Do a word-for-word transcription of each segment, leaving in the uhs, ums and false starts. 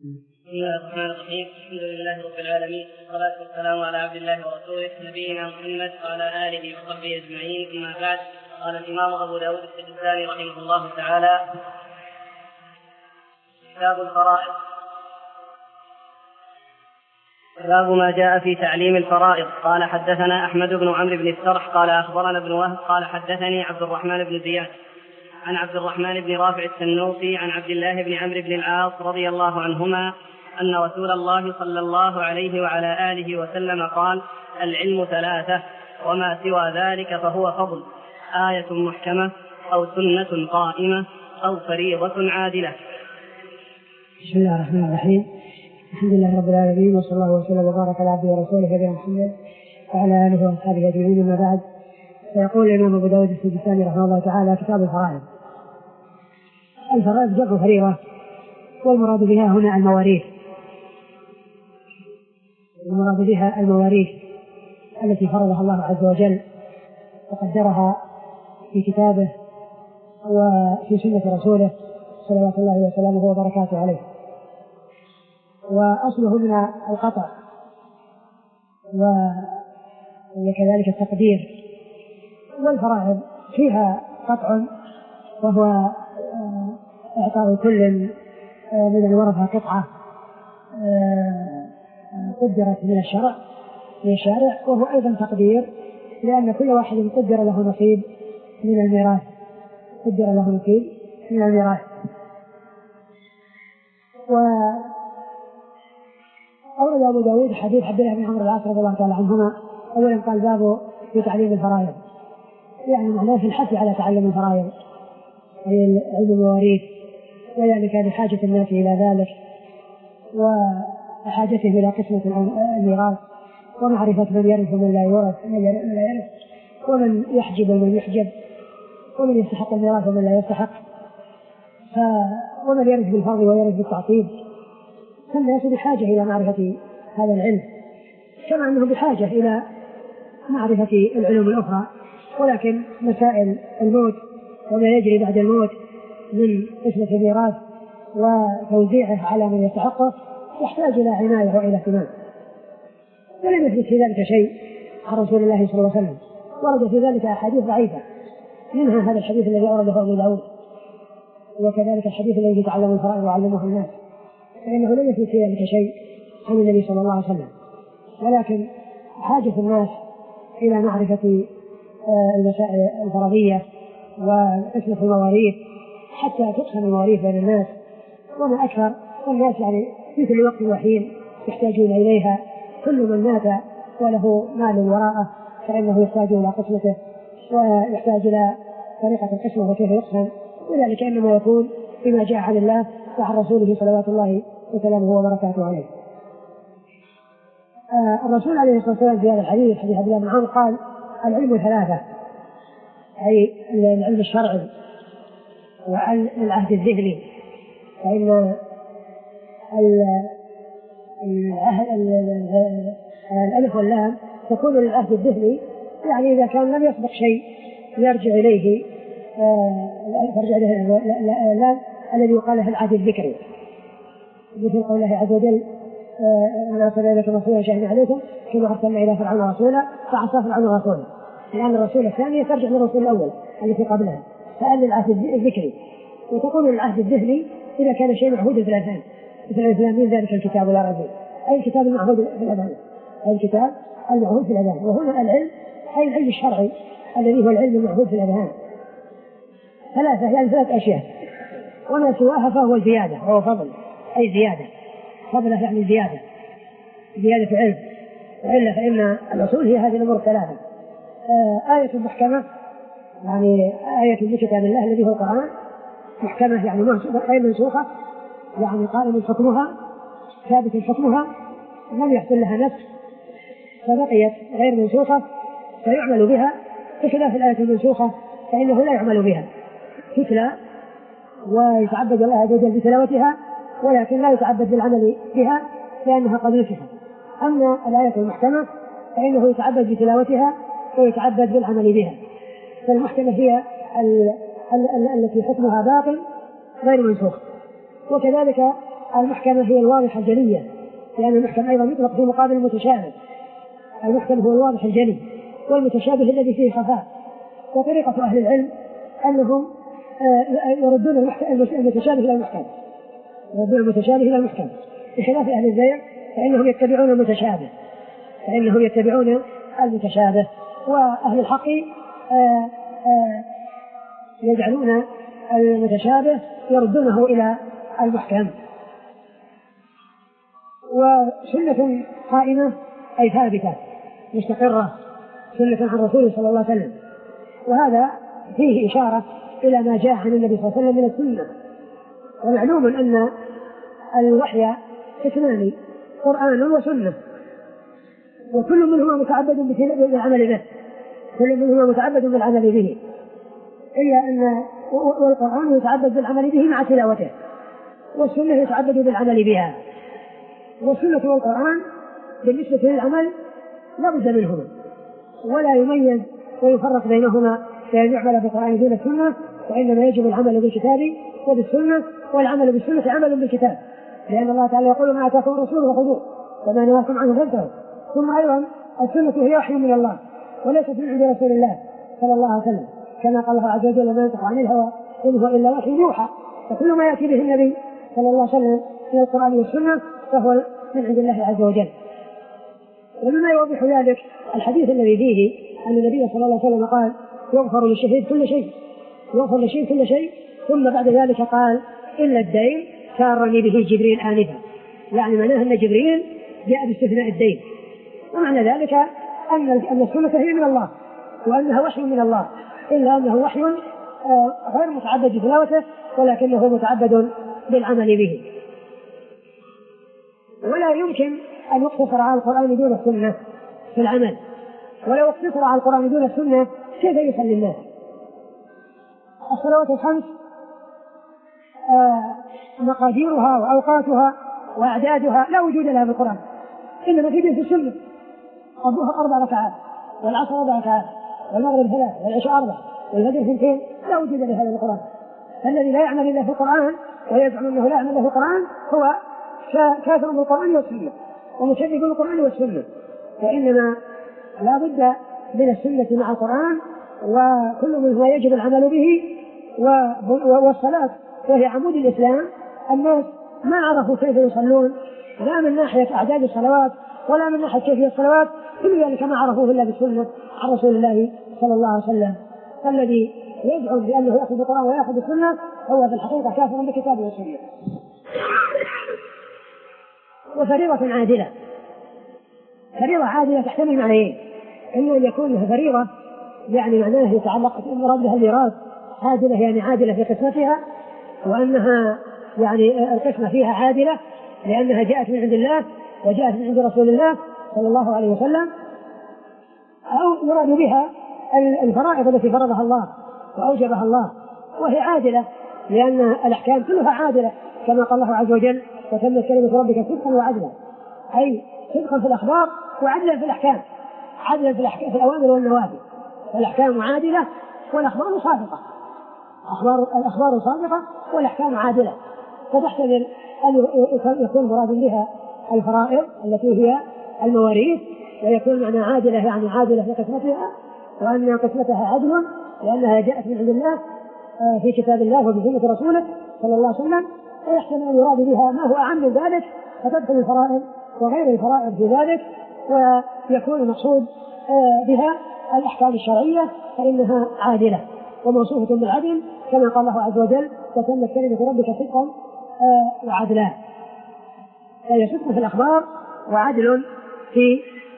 بسم الله الرحمن الرحيم. الحمد لله رب العالمين، والصلاة والسلام على عبد الله ورسوله نبينا محمد وعلى آله وصحبه أجمعين. أما بعد، قال الإمام أبو داود السجستاني رحمه الله تعالى: كتاب الفرائض. باب ما جاء في تعليم الفرائض. قال: حدثنا أحمد بن عمرو بن السرح قال أخبرنا ابن وهب قال حدثني عبد الرحمن بن زياد عن عبد الرحمن بن رافع السنوسي عن عبد الله بن عمرو بن العاص رضي الله عنهما أن رسول الله صلى الله عليه وعلى آله وسلم قال: العلم ثلاثة وما سوى ذلك فهو فضل، آية محكمة أو سنة قائمة أو فريضة عادلة. بسم الله الرحمن الرحيم. الحمد لله رب العالمين، وصلى الله وسلم وبارك على عبده ورسوله نبينا محمد وعلى آله وأصحابه أجمعين. أما بعد، فيقول الإمام أبو داود السجستاني رحمه الله تعالى: كتاب الفرائض. الفرائض جمع فريضة، والمراد بها هنا المواريث، المراد بها المواريث التي فرضها الله عز وجل وقدرها في كتابه وفي سنة رسوله صلوات الله وسلامه وبركاته عليه. وأصله من القطع وكذلك التقدير. والفرائض فيها قطع، وهو إعطاء كل من الورثة قطعة قدرت من الشرع من الشارع، وهو أيضا تقدير، لأن كل واحد قدر له نصيب من الميراث قدر له نصيب من الميراث. وأورد أبو داود حديث عبد الله بن عمرو بن العاص رضي الله تعالى عنهما. أولا قال: باب في تعليم الفرائض، يعني معناه في الحث على تعلم الفرائض، أي علم المواريث، وذلك لحاجة الناس إلى ذلك وحاجتهم إلى قسمة الميراث ومعرفة من يرث ومن لا يورث ومن يحجب ومن يحجب ومن يستحق الميراث ومن لا يستحق، ومن يرث بالفرض ويرث بالتعصيب. فالناس بحاجة إلى معرفة هذا العلم، كما أنهم بحاجة إلى معرفة العلوم الأخرى. ولكن مسائل الموت وما يجري بعد الموت من قسمة الميراث وتوزيعه على من يستحقه يحتاج إلى عناية وإلى اهتمام. ولم يثبت في ذلك شيء عن رسول الله صلى الله عليه وسلم، ورد في ذلك أحاديث ضعيفة، منها هذا الحديث الذي أورده أبو داود، وكذلك الحديث الذي يتعلم الفرائض وعلمه الناس، فإنه لم يثبت في ذلك شيء عن النبي صلى الله عليه وسلم. ولكن حاجة الناس إلى معرفة المسائل الفرضية وقسمة المواريث حتى تقسم المواريث بين الناس، وما أكثر الناس يعني في كل وقت وحين يحتاجون إليها. كل من مات وله مال وراءه فإنه يحتاج إلى قسمته ويحتاج إلى طريقة القسمة وكيف يقسم، وذلك إنما يكون بما جاء عن الله وعن رسوله صلوات الله وسلامه وبركاته عليه. آه الرسول عليه الصلاة والسلام في هذا الحديث حديث عبد الله بن عمرو قال: العلم ثلاثة، أي العلم الشرعي والعهد الذهني، فإن الألف واللام تكون للعهد الذهني، يعني إذا كان لم يسبق شيء يرجع إليه ترجع إليه اللام الذي يقال له العهد الذكري، مثل قوله عز وجل: أنا أرسل إليكم رسولا شاهدا عليكم كما أرسلنا إلى فرعون رسولا فعصى فرعون رسولا. الآن الرسول الثاني ترجع للرسول الأول الذي قبلها، فأل العهد الذكري. وتكون العهد الذهني إذا كان شيء معهود في الأذهان، مثل الإسلام من ذلك الكتاب لا ريب، أي الكتاب المعهود في الأذهان، أي الكتاب المعهود في الأذهان. وهنا العلم أي العلم الشرعي الذي هو العلم المعهود في الأذهان. ثلاثة يعني ثلاث أشياء، وما سواها فهو الزيادة، وهو فضل، أي زيادة. فضله يعني زيادة زيادة علم، وإلا فإن الأصول هي هذه الأمور الثلاثة. آية محكمة، يعني آية من كتاب الله الذي هو القرآن، محكمة يعني غير منسوخة، يعني قائم حكمها ثابت حكمها لم يحصل لها نسخ فبقيت غير منسوخة فيعمل بها، بخلاف الآية المنسوخة فإنه لا يعمل بها، تتلى ويتعبد الله عز وجل بتلاوتها ولكن لا يتعبد بالعمل بها لأنها قد نسخت. أما الآية المحكمة فإنه يتعبد بتلاوتها ويتعبد بالعمل بها. فالمحكمة هي التي حكمها باق غير منسوخ، وكذلك المحكمة هي الواضحة الجلية، لأن المحكم أيضا يطلق في مقابل المتشابه. المحكم هو الواضح الجلي، والمتشابه الذي فيه خفاء. وطريقة أهل العلم أنهم يردون المتشابه إلى المحكم، يردون المتشابه إلى المحكم، بخلاف أهل الزيغ فإنهم يتبعون المتشابه فإنهم يتبعون المتشابه وأهل الحق آآ آآ يجعلون المتشابه يردونه إلى المحكم. وسنة قائمة أي ثابتة مستقرة، سنة عن رسوله صلى الله عليه وسلم، وهذا فيه إشارة إلى ما جاء عن النبي صلى الله عليه وسلم من السنة. ومعلوم أن الوحي اثنان، قرآن وسنة، وكل منهما متعبد بالعمل به كل منهما متعبد بالعمل به إلا أن والقرآن يتعبد بالعمل به مع تلاوته، والسنة يتعبد بالعمل بها. والسنة والقرآن بالنسبة للعمل لا بد منهما، ولا يميز ويفرق بينهما فإن يعمل بالقرآن دون السنة، وإنما يجب العمل بالكتاب وبالسنة، والعمل بالسنة عمل بالكتاب، لأن الله تعالى يقول ما آتاكم الرسول فخذوه وما نهاكم عنه فانتهوا. ثم أيضا السنة هي وحي من الله وليست من عند رسول الله صلى الله عليه وسلم، كما قال الله عز وجل ما ينطق عن الهوى إن هو إلا وحي يوحى. فكل ما يأتي به النبي صلى الله عليه وسلم من القرآن والسنة فهو من عند الله عز وجل. ومما يوضح ذلك الحديث الذي فيه أن النبي صلى الله عليه وسلم قال يغفر للشهيد كل شيء يغفر للشهيد كل شيء ثم بعد ذلك قال إلا الدين سارني به جبريل آنفا، يعني معناه أن جبريل جاء باستثناء الدين. ومعنى ذلك أن أن السنة هي من الله وأنها وحي من الله، إلا أنه وحي غير متعبد بتلاوته ولكنه متعبد بالعمل به. ولا يمكن أن يقتصر على القرآن دون السنة في العمل، ولو اقتصر على القرآن دون السنة كيف يصلي الناس؟ الصلوات الخمس مقاديرها وأوقاتها وأعدادها لا وجود لها في القرآن، إنما توجد في السنة. الظهر أربع ركعات، والعصر أربع ركعات، والمغرب ثلاث، والعشاء أربع، والفجر اثنتين، لا وجود لهذا في القرآن. الذي لا يعمل إلا في القرآن ويزعم أنه لا يعمل إلا في القرآن هو كافر بالقرآن والسنة ومشرك بالقرآن والسنة. وإنما لا بد من السنة مع القرآن، وكل منهما يجب العمل به. والصلاة وهي عمود الإسلام، الناس ما عرفوا كيف يصلون، لا من ناحية أعداد الصلوات ولا من ناحية كيفية الصلوات، كل ذلك ما عرفوه إلا بالسنة عن رسول الله صلى الله عليه وسلم. فالذي يدعو بأنه يأخذ القرآن ويأخذ السنة هو في الحقيقة كافر بكتاب والسنة. وفريضة عادلة، فريضة عادلة تحتمل معنيين: إما أن يكون لها فريضة يعني معناه يتعلق المراد بها الميراث، عادلة يعني عادلة في قسمتها، وأنها يعني القسمة فيها عادلة لأنها جاءت من عند الله وجاءت من عند رسول الله صلى الله عليه وسلم، أو يراد بها الفرائض التي فرضها الله وأوجبها الله وهي عادلة لأن الأحكام كلها عادلة، كما قال الله عز وجل وتمت كلمة ربك صدقا وعدلا، أي صدقا في الأخبار وعدلا في الأحكام، عدلا في, الأحكام في الأوامر والنواهي. فالأحكام عادلة والأخبار صادقة، أخبار الأخبار صادقة والأحكام عادلة، فتحتمل أن يكون مراد بها الفرائض التي هي المواريث، ويكون معنى عادلة يعني عادلة في قسمتها، وأن قسمتها عدل لأنها جاءت من عند الله في كتاب الله وبسنة رسوله صلى الله عليه وسلم. ويحتمل أن يراد بها ما هو أعم من ذلك فتدخل الفرائض وغير الفرائض في ذلك، ويكون المقصود بها الأحكام الشرعية فإنها عادلة وموصوفة بالعدل، كما قال الله عز وجل وتمت كلمة ربك صدقا وعدلا، فهي صدق في الأخبار وعدل في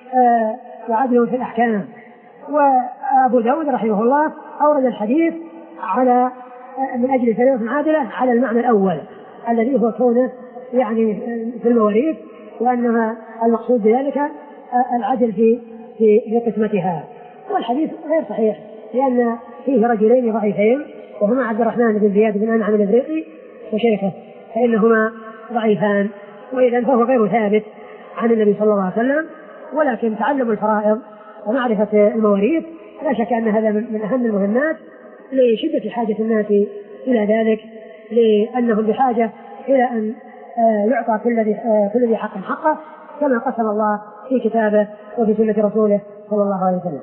وعدل في الأحكام. وأبو داود رحمه الله أورد الحديث على من أجل فريضة عادلة على المعنى الأول الذي هو كونه يعني في المواريث، وأنها المقصود بذلك العدل في في قسمتها. والحديث غير صحيح لأن فيه رجلين ضعيفين وهما عبد الرحمن بن زياد بن أنعم الإبريقي وشيخه، فإنهما ضعيفان، وإذا فهو غير ثابت عن النبي صلى الله عليه وسلم. ولكن تعلم الفرائض ومعرفة المواريث لا شك أن هذا من أهم المهمات لشدة حاجة الناس إلى ذلك، لأنهم بحاجة إلى أن يعطى كل ذي كل ذي حق حقه كما قسم الله في كتابه وفي سنة رسوله صلى الله عليه وسلم.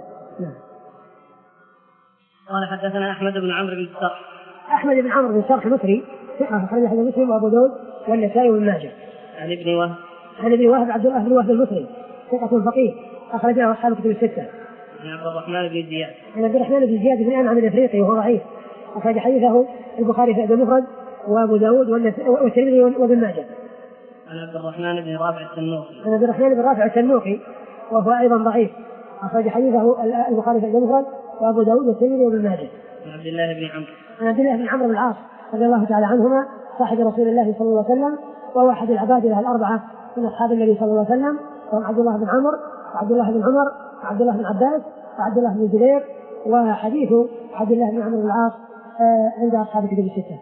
قال حدثنا أحمد بن عمرو بن السرح. أحمد بن عمرو بن السرح مصري ثقة أخرج حديث مسلم وأبو داود والنسائي وابن ماجه. عن ابن وهب. عن ابن وهب عبد الله بن وهب المصري ثقة فقيه أخرج له أصحاب الكتب الستة. عن عبد الرحمن بن زياد. عن عبد الرحمن بن زياد بن أنعم الأفريقي وهو ضعيف أخرج حديثه البخاري في المفرد وأبو داود والترمذي وابن ماجه. عن عبد الرحمن بن رافع التنوخي. عن عبد الرحمن بن رافع التنوخي وهو أيضا ضعيف أخرج حديثه البخاري في المفرد وأبو داود والترمذي وابن ماجه. عن عبد الله بن عمرو. عن عبد الله بن عمرو بن العاص رضي الله تعالى عنهما صاحب رسول الله صلى الله عليه وسلم وهو أحد العبادلة الأربعة من أصحاب النبي صلى الله عليه وسلم وهم عبد الله بن عمرو وعبد الله بن عمر وعبد الله بن عباس وعبد الله بن زبير. وحديث عبد الله بن عمرو بن العاص عند أصحاب الكتب الستة.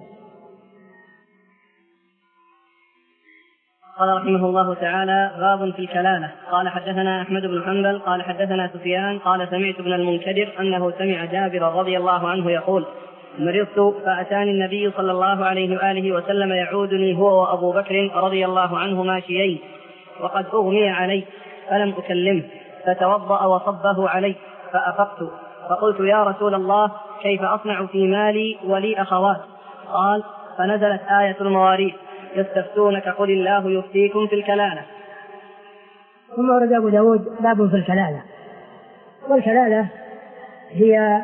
قال رحمه الله تعالى باب في الكلالة. قال حدثنا أحمد بن حنبل قال حدثنا سفيان قال سمعت ابن المنكدر أنه سمع جابر رضي الله عنه يقول مرضت فأتاني النبي صلى الله عليه وآله وسلم يعودني هو وأبو بكر رضي الله عنه ماشيين وقد أغمي علي فلم أكلمه فتوضأ وصبه علي فأفقت فقلت يا رسول الله كيف أصنع في مالي ولي أخوات؟ قال فنزلت آية المواريث يستفتونك قل الله يفتيكم في الكلالة. ثم ورد أبو داود باب في الكلالة. والكلالة هي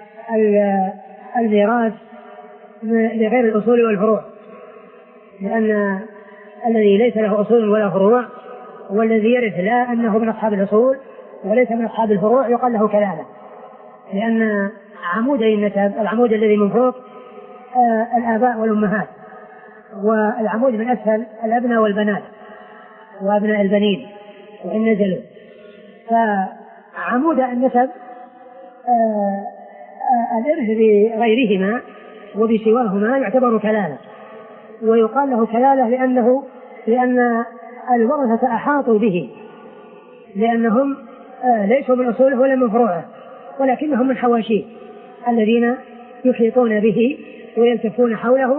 الميراث لغير الأصول والفروع لأن الذي ليس له أصول ولا فروع والذي يرث لا أنه من أصحاب الأصول وليس من أصحاب الفروع يقال له كلالة لأن عمودي النسب العمود الذي من فوق آه الآباء والأمهات والعمود من أسفل الأبناء والبنات وأبناء البنين وإن نزلوا فعمود النسب آه آه الإرث بغيرهما وبسواهما يعتبر كلالة ويقال له كلالة لأنه لأن الورثة أحاطوا به لأنهم آه ليسوا من أصوله ولا من فروعه ولكنهم من حواشيه الذين يحيطون به ويلتفون حوله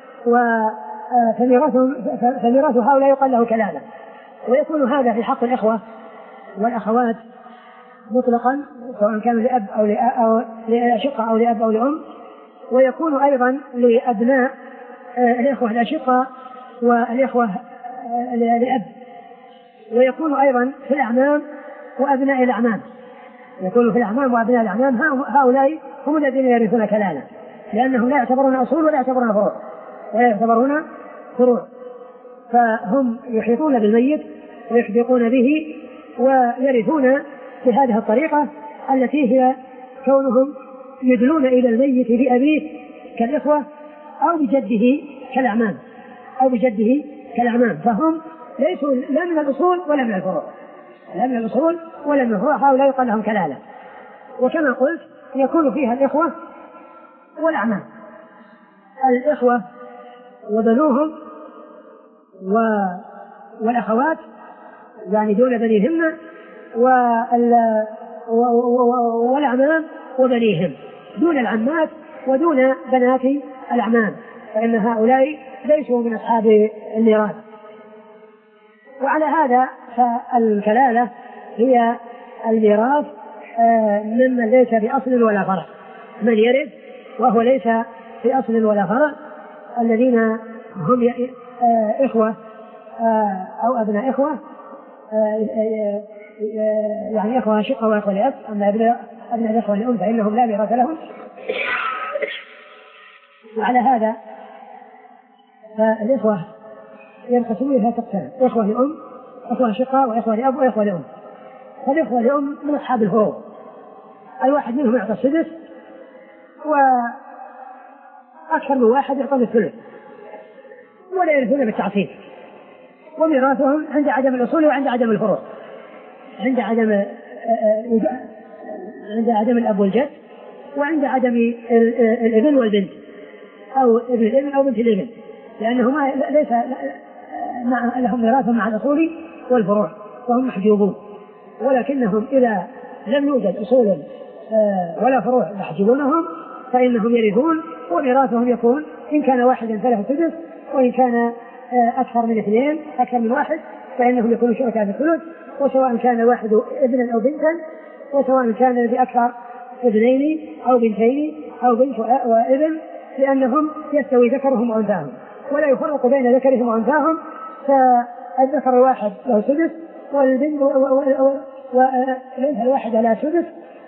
فميراث هؤلاء يقال له كلالة. ويكون هذا في حق الإخوة والأخوات مطلقا سواء كانوا لأب أو لأشقة أو لأب أو لأم ويكون أيضا لأبناء الإخوة الأشقة والإخوة لأب ويكون أيضا في الأعمام وأبناء الأعمام يكون في الأعمام وأبناء الأعمام هؤلاء هم الذين يرثون كلالة لأنهم لا يعتبرون أصول ولا يعتبرون فروع ولا يعتبرون فروع فهم يحيطون بالميت ويحدقون به ويرثون بهذه الطريقة التي هي كونهم يدلون إلى الميت بأبيه كالإخوة أو بجده كالأعمام أو بجده كالأعمام فهم ليسوا لا من الأصول ولا من الفروع لا من الأصول ولا من الفروع هؤلاء يقال لهم كلالة. وكما قلت يكون فيها الإخوة والأعمام الإخوة وبنوهم والأخوات يعني دون بنيهن والأعمام وبنيهم دون العمات ودون بنات الأعمام فإن هؤلاء ليسوا من أصحاب الميراث. وعلى هذا فالكلالة هي الميراث ممن ليس بأصل ولا فرع من يرث وهو ليس بأصل ولا فرع الذين هم إخوة أو أبناء إخوة يعني إخوة شقة وإخوة لأب أما أبناء الإخوة لأم فإنهم لا ميراث لهم. وعلى هذا فالإخوة ينقسمون إلى تقسيم إخوة لأم إخوة شقة وإخوة لأب وإخوة لأم. فالإخوة لأم من أصحاب الفروع الواحد منهم يعطى السدس وأكثر من واحد يعطى الثلث ولا يرثون بالتعصيب وميراثهم عند عدم الأصول وعند عدم الفروع عند عدم عند عدم الأب والجد وعند عدم الابن والبنت أو ابن الابن أو بنت الابن لأنهما ليس لهم ميراث مع الأصول والفروع وهم محجوبون ولكنهم إذا لم يوجد أصول ولا فروع يحجبونهم فإنهم يرثون وميراثهم يكون إن كان واحدا فله السدس وإن كان أكثر من اثنين أكثر من واحد فإنهم يكونوا شركاء في الثلث، وسواء كان الواحد ابنا أو بنتا، وسواء كان بأكثر ابنين أو بنتين أو بنت وابن، لأنهم يستوي ذكرهم وأنثاهم ولا يفرق بين ذكرهم وأنثاهم. فالذكر الواحد له سدس والبنت والأنثى الواحدة لها سدس،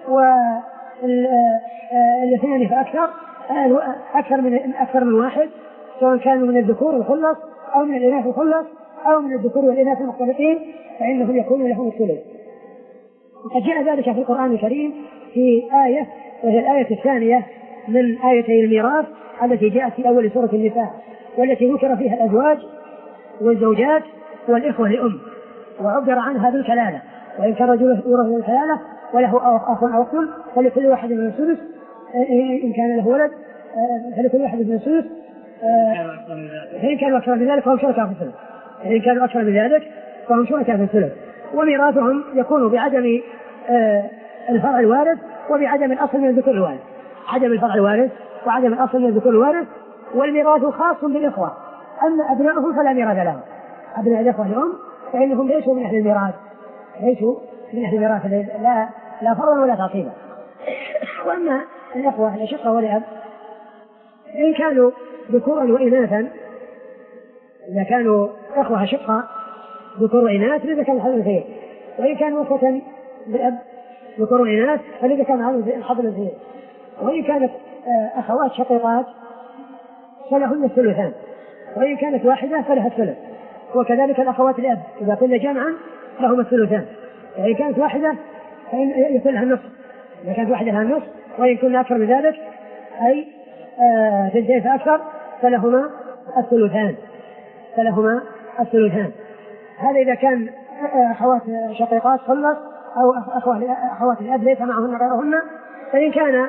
والاثنين فأكثر أكثر من أكثر من واحد، سواء كانوا من الذكور الخلص أو من الإناث الخلص أو من الذكور والإناث المختلطين، فإنهم يكون لهم الثلث. وقد جاء ذلك في القرآن الكريم في آية، وهي الآية الثانية من آيتي الميراث التي جاءت في أول سورة النساء، والتي ذكر فيها الأزواج والزوجات والإخوة لأم، وعبر عنها بالكلالة، وإن كان رجل يورث الكلالة وله أخ أو أخت فلكل واحد من السدس، إن كان له ولد فلكل واحد من السدس، فإن كانوا أكثر من ذلك فهم شركاء في الثلث، إن كانوا أكثر من ذلك فهم شركاء في الثلث. وميراثهم يكون بعدم الفرع الوارث وبعدم الأصل من الذكور الوارث، عدم الفرع الوارث وعدم الأصل من الذكور الوارث. والميراث خاص بالإخوة، أما أبنائهم فلا ميراث لهم. أبناء الإخوة لهم فإنهم ليسوا من أهل الميراث، ليسوا من أهل الميراث لا لا فرضا ولا تعصيبا. وأما الإخوة الأشقة والأب إن كانوا ذكورا وإناثا، إذا كانوا إخوة أشقة ذكور وإناث لذكر الحظ الأنثيين، وإن كانوا إخوة بأب ذكور وإناث فلذكر الحظ الأنثيين، وإن كانت أخوات شقيقات فلهن الثلثان، وإن كانت واحدة فلها الثلث. وكذلك الأخوات الأب إذا كنا جمعا لهم الثلثان، وإن كانت واحدة فإن يكون لها النصف، إذا كانت واحدة لها النصف، وإن كنا أكثر من ذلك أي ثنتين فأكثر فلهما الثلثان فلهما الثلثان. هذا إذا كان أخوات شقيقات خلص أو أخوات الأب ليس معهن غيرهن. فإن كان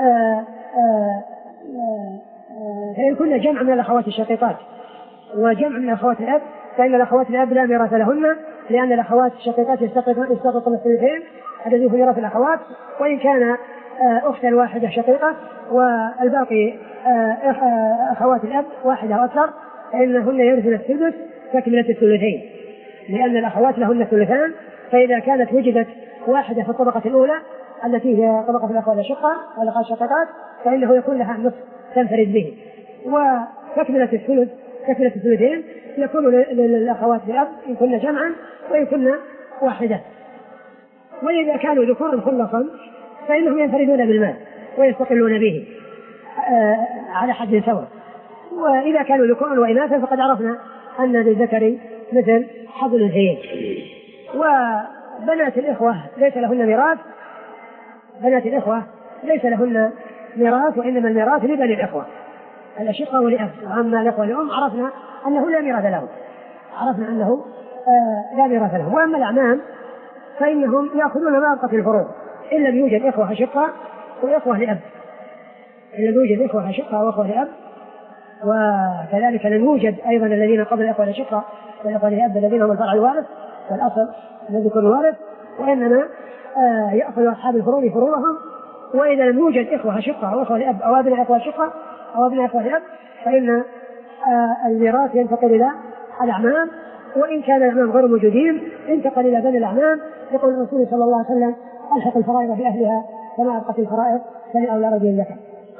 فإن كنا جمع من الأخوات الشقيقات وجمع من أخوات الأب فإن الأخوات الأب لا ميراث لهن، لأن الأخوات الشقيقات يستغرقن الثلثين الذي هو ميراث الأخوات. وإن كان أختا واحدة شقيقة والباقي أخوات الأب واحدة أو أكثر فإنهن يرثن السدس تكملة الثلثين، لأن الأخوات لهن الثلثان. فإذا كانت وجدت واحدة في الطبقة الأولى التي هي طبقة الأخوات الشقة والأخوات الشقيقات فإنه يكون لها النصف تنفرد به. وتكملة الثلث تكملة الثلثين يكون للأخوات الأب إن كنا جمعا وإن كنا واحدة. وإذا كانوا ذكورا خلصا فإنهم ينفردون بالمال ويستقلون به على حد سواء. وإذا كانوا ذكورا وإناثا فقد عرفنا أن للذكر مثل حظ الأنثيين. وبنات الإخوة ليس لهن ميراث، بنات الإخوة ليس لهن ميراث، وإنما الميراث لبني الإخوة الأشقة والأب. وأما الإخوة الأم عرفنا أنه لا ميراث لهم، عرفنا أنه آه لا ميراث لهم. وأما الأعمام فإنهم يأخذون ما أبقى في الفروض إن لم يوجد إخوة أشقة وإخوة لأب، إن لم يوجد إخوة أشقة وإخوة لأب. وكذلك لم يوجد أيضا الذين قبل الإخوة الأشقة والإخوة لأب الذين هم الفرع الوارث والأصل الذي يكون الوارث، وإنما آه يأخذ أصحاب الفروض فروضهم. وإذا لم يوجد إخوة أشقة أو إخوة لأب أو أبناء إخوة أشقة أو أبناء إخوة لأب فإن آه الميراث ينتقل إلى الأعمام. وإن كان الأعمام غير موجودين انتقل إلى بني الأعمام، يقول الرسول صلى الله عليه وسلم ألحق الفرائض بأهلها كما أبقت الفرائض فلأولى رجل ذكر.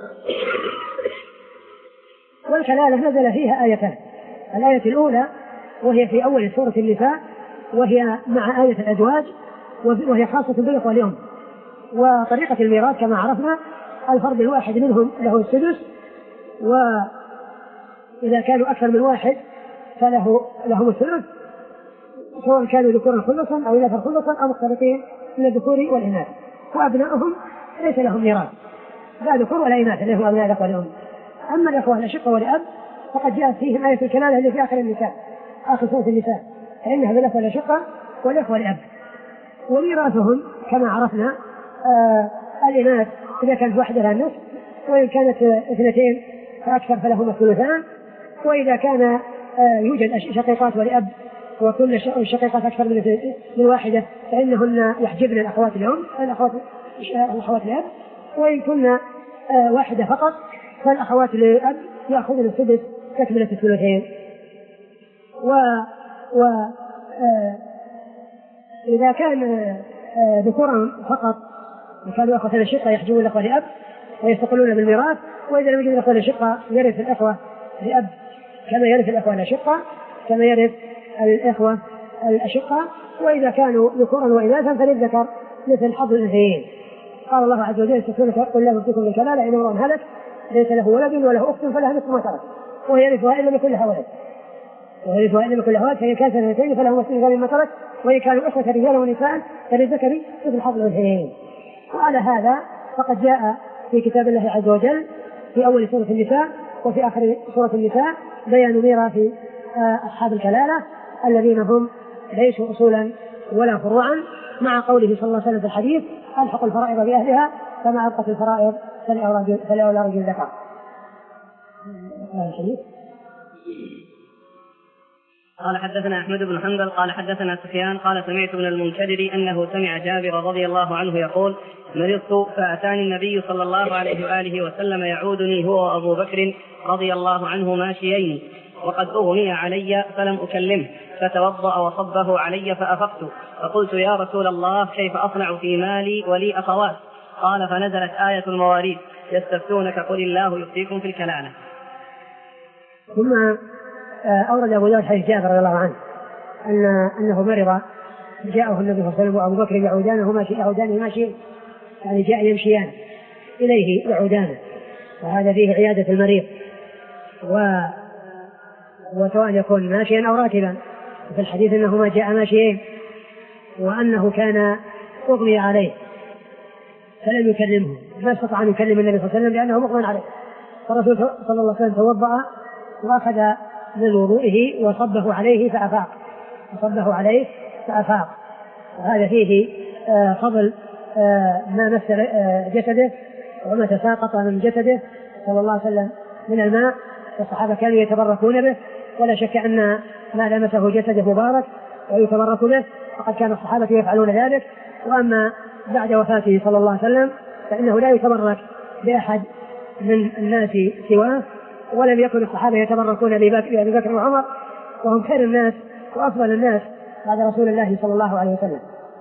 والكلالة نزل فيها آيتان، الآية الأولى وهي في أول سورة النساء وهي مع آية الأزواج وهي خاصة بالإخوة الأم. وطريقة الميراث كما عرفنا الفرد الواحد منهم له السدس، وإذا كانوا أكثر من واحد فله لهم الثلث سواء كانوا ذكورا خلصا أو إناثا خلصا أو مختلطين من الذكور والإناث. وأبنائهم ليس لهم ميراث لا ذكور ولا إناث اللي هم أبناء الأخوة الأم. أما الأخوة الأشقة والأب فقد جاءت فيهم آية الكلالة اللي في آخر النساء آخر سورة النساء فإنها بالأخوة الأشقة والأخوة الأب. وميراثهم كما عرفنا آه الإناث إذا كانت واحدة لها النصف، وإن كانت اثنتين فأكثر فلهما الثلثان. وإذا كان آه يوجد شقيقات ولأب وكل الشقيقات أكثر من واحدة فإنهن يحجبن الأخوات الأم الأخوات الأخوات الأب. وإن كنا آه واحدة فقط فالأخوات الأب يأخذن السدس تكملة الثلثين. و, و إذا كان ذكورا فقط كانوا أخوة الشقة يحجبون الأخوة لأب ويستقلون بالميراث، وإذا لم يجد الأخوة الشقة يرث الأخوة لأب كما يرث الأخوة الأشقة كما يرث الإخوة الأشقة. وإذا كانوا ذكورا وإناثا فللذكر مثل حظ الأنثيين. قال الله عز وجل: يستفتونك قل لا يفتيكم بالكلالة إن امرؤ هلك ليس له ولد وله أخت فلها نصف ما ترك وهي يرثها إن لم يكن لها ولد وهي يرثها إن لم يكن لها ولد فإن كانت اثنتين فله الثلثان مما ترك وإن كانوا إخوة رجالا ونساء فللذكر مثل حظ الأنثيين. وعلى هذا فقد جاء في كتاب الله عز وجل في أول سورة النساء وفي آخر سورة النساء بيان ميراث أصحاب الكلالة الذين هم ليسوا أصولا ولا فروعا، مع قوله صلى الله عليه وسلم في الحديث: ألحق الفرائض بأهلها كما ألقت الفرائض فلأولى رجل ذكر. قال حدثنا أحمد بن حنبل قال حدثنا سفيان قال سمعت من المنكدر أنه سمع جابر رضي الله عنه يقول: مرضت فأتاني النبي صلى الله عليه وآله وسلم يعودني هو وأبو بكر رضي الله عنه ماشيين وقد أغمي علي فلم أكلمه فتوضأ وصبه علي فأفقت فقلت: يا رسول الله كيف أصنع في مالي ولي أخوات؟ قال: فنزلت آية المواريث: يستفتونك قل الله يفتيكم في الكلالة. ثم أورد أبو داود حديث جابر رضي الله عنه أن أنه مرض جاءه النبي صلى الله عليه وسلم وأبو بكر يعودانه ماشي يعودانه ماشي يعني جاء يمشيان إليه يعودانه، وهذا فيه عيادة المريض و وسواء يكون ماشيا أو راكبا. في الحديث أنهما جاء ماشيين وأنه كان أغمي عليه فلم يكلمه، ما استطاع أن يكلم النبي صلى الله عليه وسلم لأنه مغمى عليه. فالرسول صلى الله عليه وسلم توضأ وأخذ من وضوئه وصبه عليه فأفاق وصبه عليه فأفاق وهذا فيه آه فضل آه ما مس آه جسده وما تساقط من جسده صلى الله عليه وسلم من الماء، والصحابة كانوا يتبركون به، ولا شك أن ما لمسه جسده مبارك ويتبرك به، وقد كان الصحابة يفعلون ذلك. وأما بعد وفاته صلى الله عليه وسلم فإنه لا يتبرك بأحد من الناس سواه، ولم يكن الصحابة يتبركون بأبي بكر وعمر وهم خير الناس وأفضل الناس بعد رسول الله صلى الله عليه وسلم.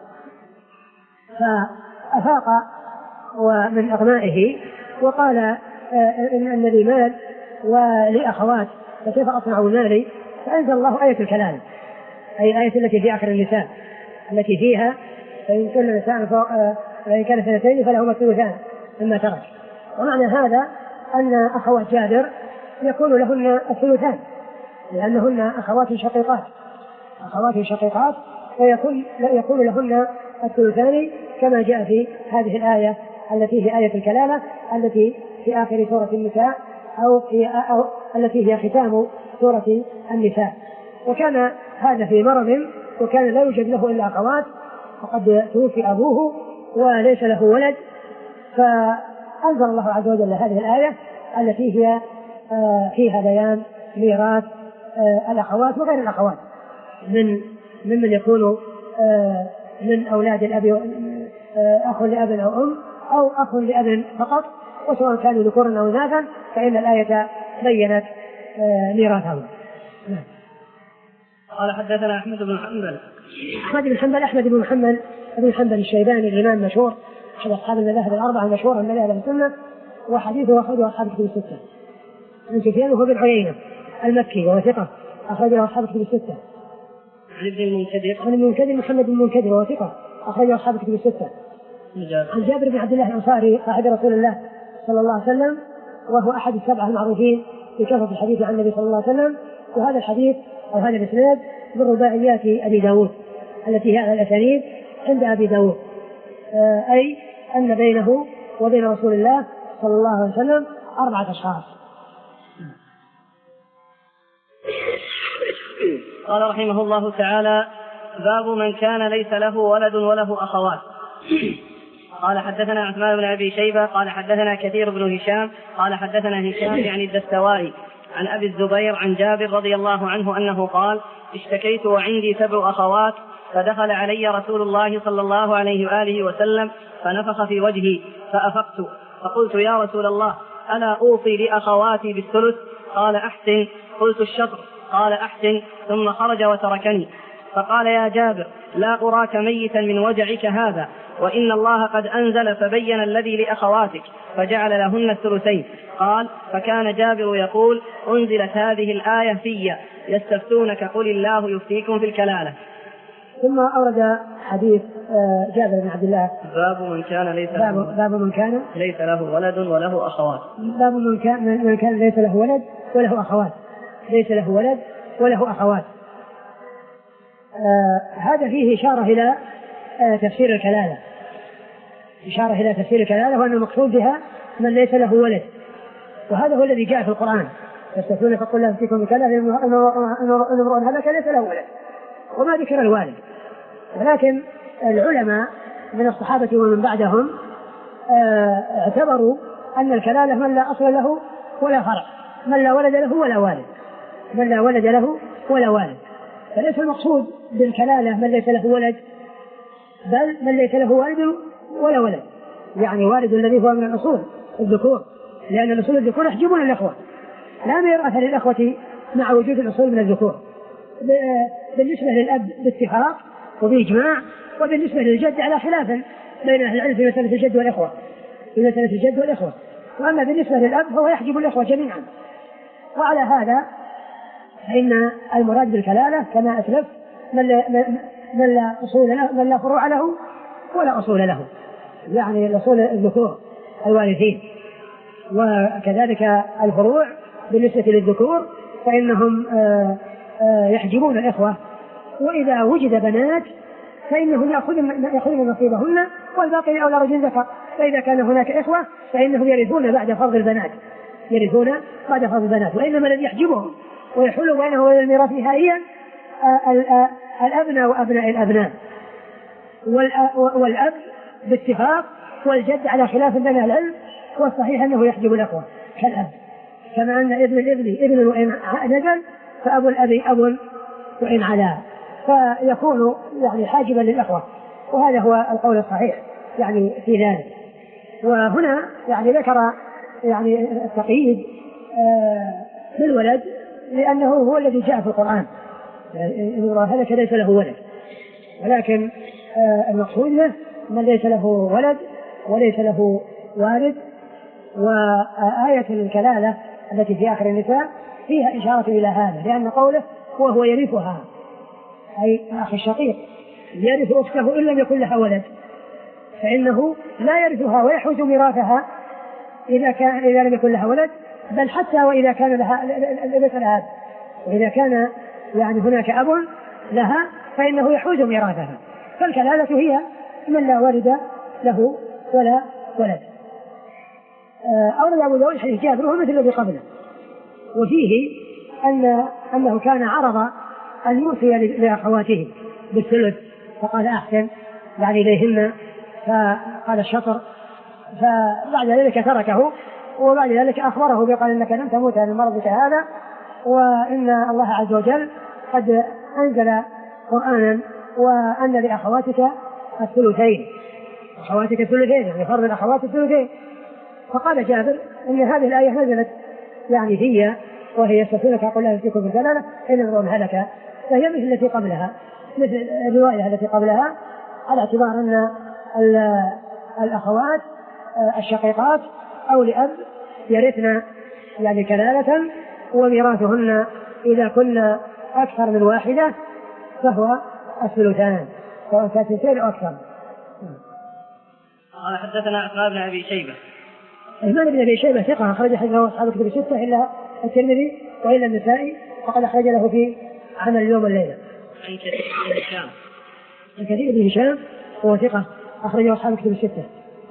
فأفاق ومن أغمائه وقال: إن لي مال ولي أخوات فكيف أصنع مالي؟ فأنزل الله آية الكلالة، أي الآية التي في آخر النساء التي فيها: فإن كل نساء فإن كان سنتين فلهما الثلثان مما ترك. ومعنى هذا أن أخوات جابر يكون لهن الثلثان لأنهن أخوات شقيقات أخوات شقيقات فيكون يكون لهن الثلثان كما جاء في هذه الآية التي هي آية الكلالة التي في آخر سورة النساء أو, في أو التي هي ختام سورة النساء. وكان هذا في مرض وكان لا يوجد له إلا أخوات وقد توفي أبوه وليس له ولد، فأنزل الله عز وجل هذه الآية التي هي فيها بيان ميراث الأخوات وغير الأخوات من ممن يكون من أولاد الأب أخ لأب أو أم أو أخ لأب فقط، وسواء كانوا ذكورا أو إناثا فإن الآية بينت ميراثهم. قال حدثنا أحمد بن حنبل أحمد بن حنبل أحمد بن محمد بن حنبل الشيباني الإمام مشهور أحد أصحاب المذاهب الأربعة المشهورة من مذاهب السنة، وحديثه أخرجه أصحاب الكتب الستة. عن سفيان وهو بن عيينة المكي وهو ثقة أخرجه أصحاب الكتب الستة. عن ابن المنكدر عن المنكدر محمد بن المنكدر وهو ثقة أخرجه أصحاب الكتب الستة. عن جابر بن عبد الله الأنصاري صاحب رسول الله صلى الله عليه وسلم وهو أحد السبعة المعروفين بكثرة الحديث عن النبي صلى الله عليه وسلم. وهذا الحديث أو هذا الإسناد من رباعيات أبي داود التي هي على الأسانيد عند أبي داود، أي أن بينه وبين رسول الله صلى الله عليه وسلم أربعة أشخاص. قال رحمه الله تعالى: باب من كان ليس له ولد وله أخوات. قال حدثنا عثمان بن أبي شيبة قال حدثنا كثير بن هشام قال حدثنا هشام يعني الدستوائي عن أبي الزبير عن جابر رضي الله عنه أنه قال: اشتكيت وعندي سبع أخوات فدخل علي رسول الله صلى الله عليه وآله وسلم فنفخ في وجهي فأفقت فقلت: يا رسول الله ألا أوصي لأخواتي بالثلث؟ قال: أحسن. قلت: الشطر؟ قال أحسن، ثم خرج وتركني. فقال يا جابر لا أراك ميتا من وجعك هذا، وإن الله قد أنزل فبين الذي لأخواتك فجعل لهن الثلثين. قال فكان جابر يقول أنزلت هذه الآية في يستفتونك قل الله يفتيكم في الكلالة. ثم أورد حديث جابر بن عبد الله باب من كان ليس له باب, باب من كان ليس له ولد وله أخوات باب من كان, من كان ليس له ولد وله أخوات ليس له ولد وله أخوات. آه هذا فيه إشارة إلى آه تفسير الكلالة، إشارة إلى تفسير الكلالة، وأن المقصود بها من ليس له ولد، وهذا هو الذي جاء في القرآن يستفتون فقل الله يفتيكم في الكلالة إن امرؤ هلك ليس له ولد، وما ذكر الوالد. ولكن العلماء من الصحابة ومن بعدهم آه اعتبروا أن الكلالة من لا أصل له ولا فرع، من لا ولد له ولا والد، من لا ولد له ولا والد. فليس المقصود بالكلالة من ليس له ولد، بل من ليس له والد ولا ولد، يعني والد الذي هو من الأصول الذكور، لأن الأصول الذكور يحجبون الأخوة، لا ميراث للأخوة مع وجود الأصول من الذكور. بالنسبة للأب باتفاق وبإجماع، وبالنسبة للجد على خلاف بين أهل العلم في مسألة الجد والإخوة في مسألة الجد والإخوة. وأما بالنسبة للأب فهو يحجب الإخوة جميعا. وعلى هذا فإن المراد بالكلالة كما أسلف من لا, من لا أصول له من لا فروع له ولا أصول له، يعني الأصول الذكور الوارثين، وكذلك الفروع بالنسبة للذكور فإنهم آآ آآ يحجبون الإخوة، وإذا وجد بنات فإنهم يأخذون نصيبهن والباقي أولى رجل ذكر. فإذا كان هناك إخوة فإنهم يرثون بعد فرض البنات يرثون بعد فرض البنات وإنما الذي يحجبهم ويحول بينه وبين الميراث نهائيا الأبناء وأبناء الأبناء، والأب باتفاق، والجد على خلاف بين العلم، والصحيح أنه يحجب الأخوة كالأب، كما أن ابن الابن ابن وإن نزل فأبو الأب أب وإن علا، فيكون يعني حاجبا للأخوة، وهذا هو القول الصحيح يعني في ذلك. وهنا يعني ذكر يعني التقييد بالولد لأنه هو الذي جاء في القرآن، إن امرؤ هلك ليس له ولد، ولكن المقصود له من ليس له ولد وليس له والد. وآية الكلالة التي في آخر النساء فيها إشارة إلى هذا، لأن قوله وهو يرثها أي أخي الشقيق يرث أخته إن لم يكن لها ولد، فإنه لا يرثها ويحوز ميراثها إذا كان إذا لم يكن لها ولد، بل حتى وإذا كان لها مثل أب، وإذا كان يعني هناك أب لها فإنه يحوز ميراثها. فالكلالة هي من لا والد له ولا ولد. أورد أبو داود حديث جابر وهو مثل الذي قبله، وفيه أن أنه كان عرض أن يوصي لأخواته بالثلث فقال أحسن يعني إليهن، فقال الشطر، فبعد ذلك تركه، وبعد ذلك أخبره بقال إنك لن تموت من مرضك هذا، وإن الله عز وجل قد أنزل قرآنا وأن لأخواتك الثلثين، أخواتك الثلثين يعني فرض الأخوات الثلثين. فقال جابر إن هذه الآية نزلت يعني هي وهي يستفتونك قل لا يفتيكم في الكلالة إن امرؤ هلك، فهي مثل التي قبلها، مثل الرواية التي قبلها، على اعتبار أن الأخوات الشقيقات أو لأب يرثن يعني كلالة، وميراثهن إذا كنا أكثر من واحدة فهو الثلثان سواء كانت اثنتين أو أكثر. قال حدثنا عثمان بن أبي شيبة. عثمان بن أبي شيبة ثقة أخرج حديثه أصحاب الكتب الستة إلا الترمذي وإلا النسائي، وقد أخرج له في عمل اليوم والليلة. عن كثير بن هشام. عن كثير بن هشام وهو ثقة أخرجه أصحاب الكتب الستة.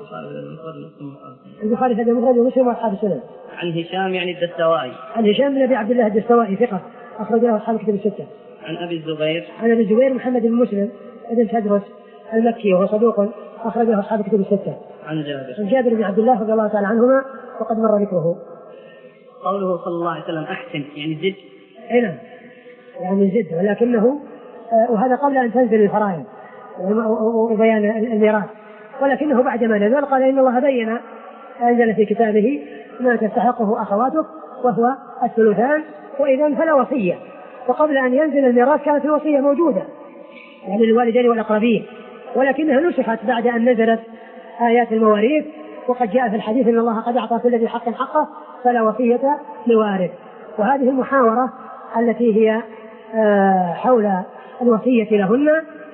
البخاري في المفرد ومسلم وأصحاب السنن. عن هشام يعني الدستوائي. عن هشام بن أبي عبد الله الدستوائي ثقة أخرجه أصحاب الكتب الستة. عن أبي الزبير. عن أبي الزبير محمد بن مسلم ابن تدرس المكي وهو صدوق أخرجه أصحاب الكتب الستة. عن جابر. عن جابر بن عبد الله رضي الله تعالى عنهما وقد مر ذكره. قوله صلى الله عليه وسلم أحسن يعني زد. هنا يعني زد، ولكنه وهذا قبل أن تنزل الفرائض وبيان الميراث، ولكنه بعدما نزل قال إن الله بين أنزل في كتابه ما تستحقه أخواتك وهو الثلثان، وإذن فلا وصية وقبل أن ينزل الميراث كانت الوصية موجودة يعني للوالدين والأقربين، ولكنها نسخت بعد أن نزلت آيات المواريث، وقد جاء في الحديث إن الله قد أعطى كل ذي حق حقه فلا وصية لوارث. وهذه المحاورة التي هي حول الوصية لهن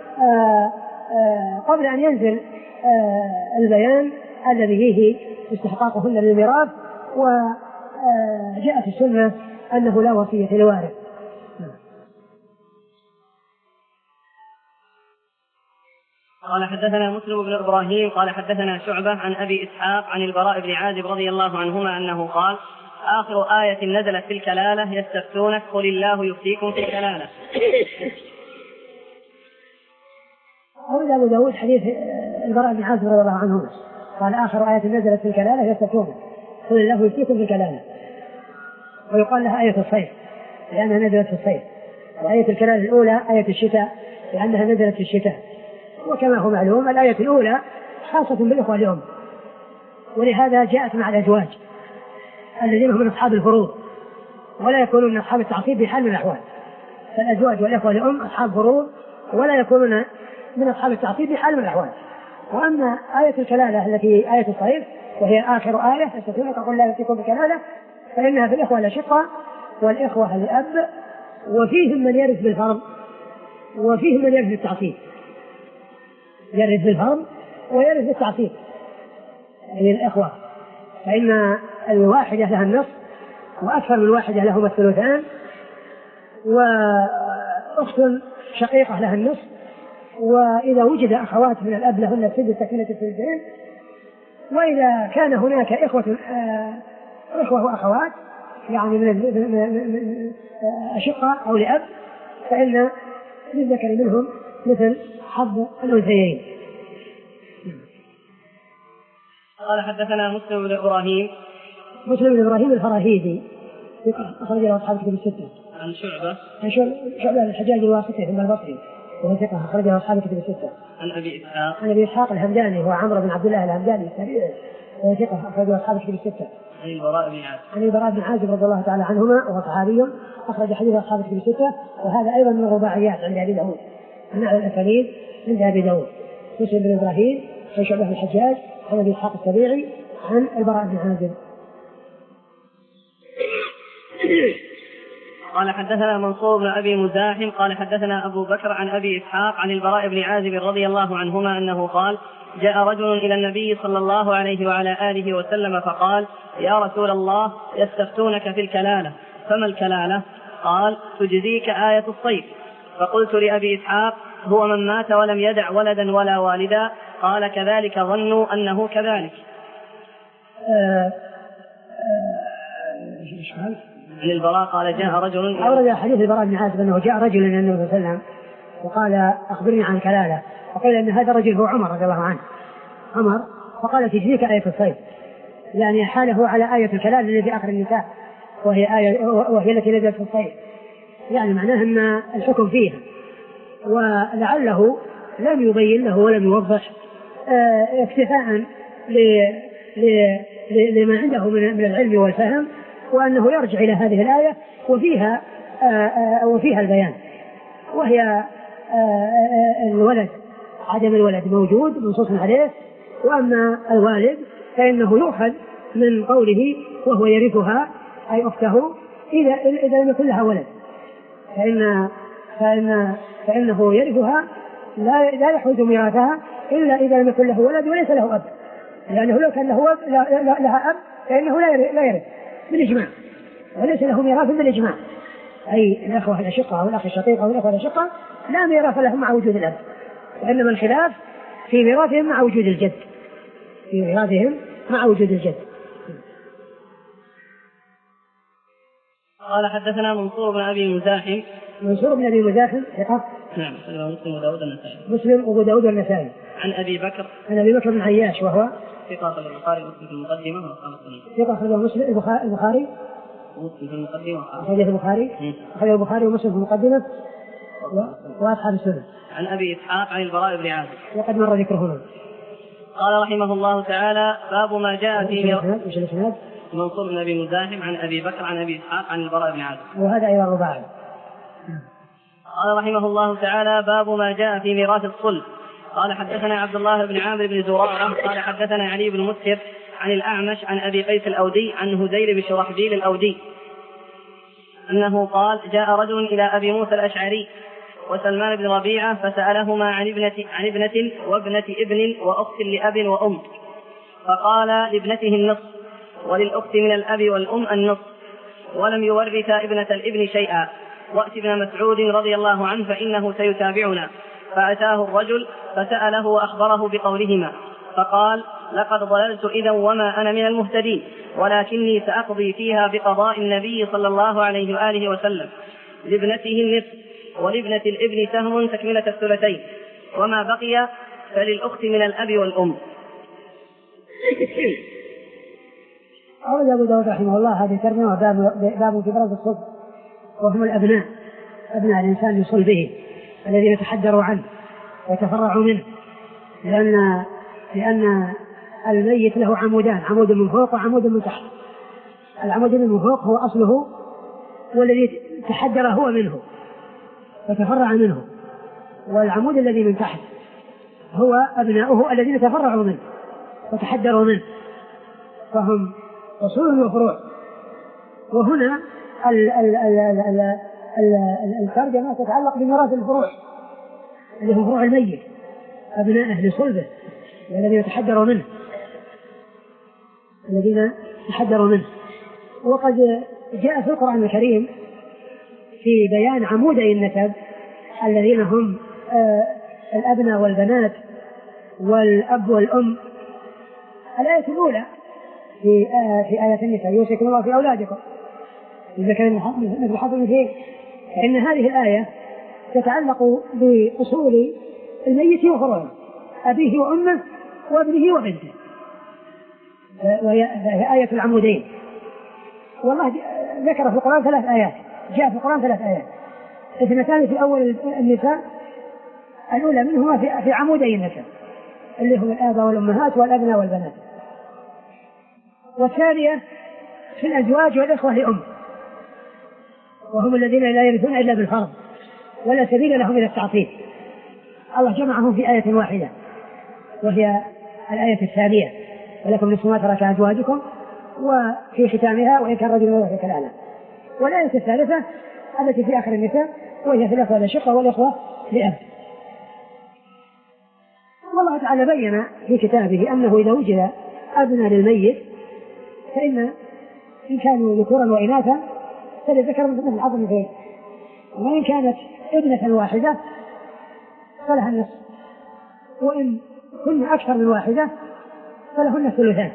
قبل أن ينزل البيان الذي فيه استحقاقهن للميراث، وجاءت السنة أنه لا وصية لوارث. قال حدثنا مسلم بن إبراهيم قال حدثنا شعبة عن أبي إسحاق عن البراء بن عازب رضي الله عنهما أنه قال آخر آية نزلت في الكلالة يستفتونك قل الله يفتيكم في الكلالة. أولى أبو داود حديث البراء بن عازب رضي الله عنهما قال آخر آية نزلت في الكلالة يستفتونك قل الله يفتيكم في الكلالة، ويقال لها آية الصيف لأنها نزلت في الصيف، وآية الكلالة الأولى آية الشتاء لأنها نزلت في الشتاء. وكما هو معلوم الآية الأولى خاصة بالإخوة اليوم، ولهذا جاءت مع الأزواج الذين هم من أصحاب الفروض ولا يكونون من أصحاب التعصيب بحال من الأحوال، فالأزواج والإخوة الأم أصحاب فروض ولا يكونون من أصحاب التعصيب بحال من الأحوال. وأما آية الكلالة التي آية الصيف وهي آخر آية يستفتونك قل لا يفتيكم بكلالة فإنها في الإخوة الأشقة والإخوة الأب، وفيهم من يرث بالفرض وفيهم من يرث بالتعصيب، يرث بالفرض ويرث بالتعصيب يعني الإخوة، فإن الواحدة لها النصف وأكثر من واحدة لهما الثلثان، وأخت شقيقة لها النصف، وإذا وجد أخوات من الأب لهن السدس تكملة الثلثين، وإذا كان هناك إخوة إخوة وأخوات يعني من أشقة أو لأب فإن للذكر منهم مثل حظ الأنثيين. قال حدثنا مسلم بن إبراهيم مسلم بن إبراهيم الفراهيدي أخرج له أصحاب الكتب الستة. عن شعبة عن شعبة الحجاج الواسطي ثم البصري وهو ثقة أخرج له أصحاب الكتب الستة. عن أبي إسحاق عن أبي إسحاق الهمداني هو عمرو بن عبد الله الهمداني التابعي وهو ثقة أخرج له أصحاب الكتب الستة. عن البراء بن عازب عن البراء بن عازب رضي الله تعالى عنهما وهو صحابي أخرج حديث أصحاب الكتب الستة، وهذا أيضا من الرباعيات عند أبي داود من أعلى الأسانيد عند أبي داود. مسلم بن إبراهيم عن شعبة بن الحجاج عن أبي إسحاق التابعي عن البراء بن عازب. قال حدثنا منصور بن أبي مزاحم قال حدثنا أبو بكر عن أبي إسحاق عن البراء بن عازب رضي الله عنهما أنه قال جاء رجل إلى النبي صلى الله عليه وعلى آله وسلم فقال يا رسول الله يستفتونك في الكلالة فما الكلالة؟ قال تجزيك آية الصيف. فقلت لأبي إسحاق هو من مات ولم يدع ولدا ولا والدا؟ قال كذلك ظنوا أنه كذلك. آه آه عن البراء قال جاء رجل أورد حديث البراء بن عازب أنه جاء رجل إلى النبي صلى الله عليه وسلم وقال أخبرني عن كلالة، وقال أن هذا الرجل هو عمر رضي الله عنه عمر، فقال تجزيك آية الصيف يعني حاله على آية الكلالة التي في آخر النساء وهي آية وهي التي نزلت في الصيف، يعني معناه أن الحكم فيها، ولعله لم يبين له ولم يوضح اكتفاء لما عنده من العلم والفهم، وأنه يرجع إلى هذه الآية وفيها وفيها البيان، وهي الولد عدم الولد موجود منصوص عليه، وأما الوالد فإنه يؤخذ من قوله وهو يرثها أي أخته إذا إذا لم يكن لها ولد، فإن فإن فإنه يرثها لا لا يحوز ميراثها إلا إذا لم يكن له ولد وليس له أب، لأنه لو كان له أب لها أب فإنه لا يرث, لا يرث بالإجماع، وليس له ميراث بالإجماع، أي الأخوة الأشقة أو الأخ الشقيق أو الأخوة الأشقة لا ميراث لهم مع وجود الأب، وإنما الخلاف في ميراثهم مع وجود الجد في ميراثهم مع وجود الجد. قال حدثنا منصور بن أبي مزاحم منصور بن أبي مزاحم ثقة نعم مسلم وداود النسائي مسلم وأبو داود النسائي عن أبي بكر عن أبي بكر بن عياش وهو ثقة في البخاري ومسلم في المقدمة وأصحاب السنن ثقة أخرجه مسلم البخاري ومسلم في المقدمة أخرجه البخاري أخرجه البخاري ومسلم في المقدمة وأصحاب السنن. عن أبي إسحاق عن البراء بن عازب وقد مر ذكرهما. قال رحمه الله تعالى باب ما جاء في وش الإسناد؟ منصور بن أبي مزاحم عن أبي بكر عن أبي إسحاق عن البراء بن عازب، وهذا أيضا رباعي قال رحمه الله تعالى: باب ما جاء في ميراث الصلب. قال حدثنا عبد الله بن عامر بن زرارة قال حدثنا علي بن مسهر عن الأعمش عن أبي قيس الأودي عن هذيل بن شرحبيل الأودي أنه قال: جاء رجل إلى أبي موسى الأشعري وسلمان بن ربيعة فسألهما عن ابنة, عن ابنة وابنة ابن وأخت لأب وأم، فقال: لابنته النصف وللأخت من الأب والأم النصف، ولم يورث ابنة الابن شيئا، وأت ابن مسعود رضي الله عنه فإنه سيتابعنا. فأتاه الرجل فسأله وأخبره بقولهما، فقال: لقد ضللت إذا وما أنا من المهتدين، ولكني سأقضي فيها بقضاء النبي صلى الله عليه وآله وسلم، لابنته النصف ولابنة الابن سهم تكملة الثلثين، وما بقي فللأخت من الأب والأم. أورد أبو داود رحمه الله هذه الترجمة باب في فرض الصلب، وهم الأبناء، أبناء الإنسان لصلبه الذين يتحدروا عنه ويتفرعوا منه، لأن لأن الميت له عمودان، عمود من فوق وعمود من تحت. العمود من فوق هو أصله والذي تحدر هو منه وتفرع منه، والعمود الذي من تحت هو أبناؤه الذين تفرعوا منه وتحدروا منه، فهم أصول وفروع. وهنا الترجمة تتعلق بميراث الفروع اللي هم فروع الميت، أبناء أهل صلبه الذين يتحدروا منه الذين تحدروا منه. وقد جاء في القرآن الكريم في بيان عمودي النسب الذين هم آه الأبناء والبنات والأب والأم. الآية الأولى في آه في آية النساء: يوصيكم الله في أولادكم إذا كان مثل حظ الأنثيين. فإن هذه الآية تتعلق بأصول الميت وفروعه، أبيه وأمه وابنه وبنته، وهي آية العمودين. والله ذكر في القرآن ثلاث آيات، جاء في القرآن ثلاث آيات، اثنتان في أول النساء، الأولى منهما في عمودي النسب اللي هم الآباء والأمهات والأبناء والبنات، والثانية في الأزواج والإخوة لأم، وهم الذين لا يرثون إلا بالفرض ولا سبيل لهم إلى التعصيب. الله جمعهم في آية واحدة وهي الآية الثانية: ولكم نصف ما ترك أزواجكم، وفي ختامها: وإن كان رجل يورث كلالة. والآية الثالثة التي في آخر النساء وهي في الأخوة الأشقة والإخوة لأب. والله تعالى بين في كتابه أنه إذا وجد أبناء للميت فإن إن كانوا ذكورا وإناثا فللذكر مثل حظ الأنثيين، وإن كانت ابنة واحدة فلها النصف، وإن كن أكثر من واحدة فلهن الثلثان.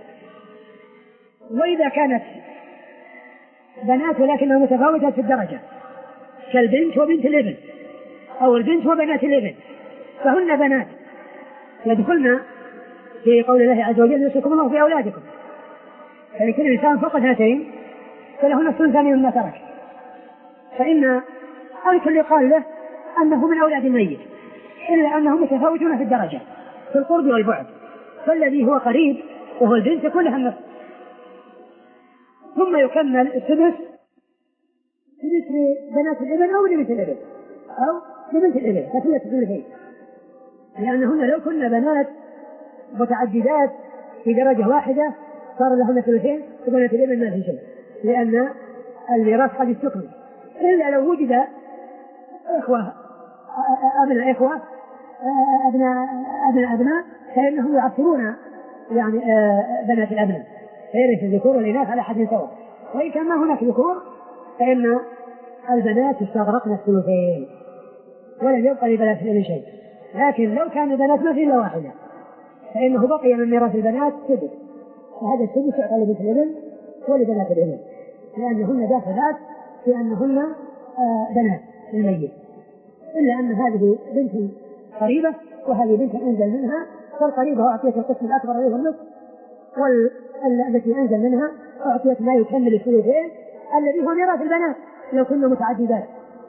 وإذا كانت بنات ولكنها متفاوتة في الدرجة كالبنت وبنت الابن أو البنت وبنات الابن فهن بنات يدخلن في قول الله عز وجل: يوصيكم الله في أولادكم. فإن كل إنسان فقط هاتين فلهن الثلثان مما ترك، فإن الكل قال له أنه من أولاد الميت، إلا أنهم متفاوتون في الدرجة في القرب والبعد، فالذي هو قريب وهو البنت كلها النصف، ثم يكمل السدس سدس لبنات الابن أو لبنت الابن أو لبنت الابن فتلة الثلثين، لأنهن لو كن بنات متعددات في درجة واحدة صار لهن ثلثين وبنات الابن ما في شيء، لأن الميراث قد استكمل. إلا لو وجد إخوة أبناء إخوة أبناء أبناء أبناء فإنهم يعصرون يعني بنات الأبناء، فيرث الذكور والإناث على حد سواء. وإن كان ما هناك ذكور فإن البنات استغرقن الثلثين ولم يبقى لبنات الابن شيء. لكن لو كان البنات ما في إلا واحدة فإنه بقي من ميراث البنات سدس، فهذا السدس يعطى لبنت الابن ولبنات الابن، لأنهن داخلات في أنهن بنات الميت، إلا أن هذه بنت قريبة وهذه بنت أنزل منها، فالقريبة أعطيت القسم الأكبر عليه النصف، والتي أنزل منها أعطيت ما يكمل الثلثين الذي هو ميراث البنات لو كنا متعددات.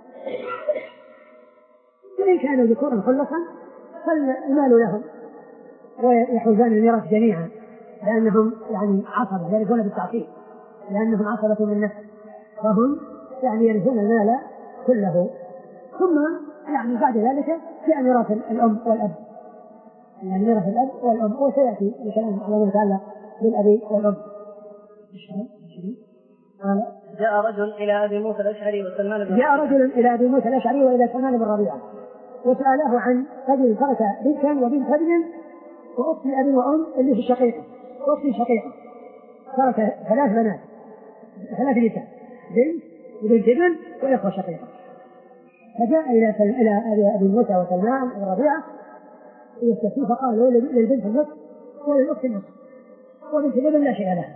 وإن كانوا ذكورا خلصا فالمال لهم ويحوزان الميراث جميعا، لأنهم يعني عصبة يرثون بالتعصيب، لأنهم عصبة من نفس، فهم يعني يرثون المال كله. ثم يعني بعد ذلك جاء ميراث الأم والأب، يعني ميراث الأب والأم، وسيأتي الكلام على ما يتعلق بالأبي والأم. قال جاء رجل إلى أبي موسى الأشعري وسلمان بن جاء رجل إلى أبي موسى الأشعري وإلى سلمان بن ربيعة وسأله عن رجل ترك بنتا وبنت ابن وأخت أبي وأم اللي في الشقيقة، أخت شقيقة، ترك ثلاث بنات ثلاث نساء، بنت وبنت ابن وإخوة شقيقة. فجاء إلى إلى أبي موسى وسلمان بن ربيعة يستفتي فقالوا للبنت النصف وللأخت النصف وبنت الابن لا شيء لها.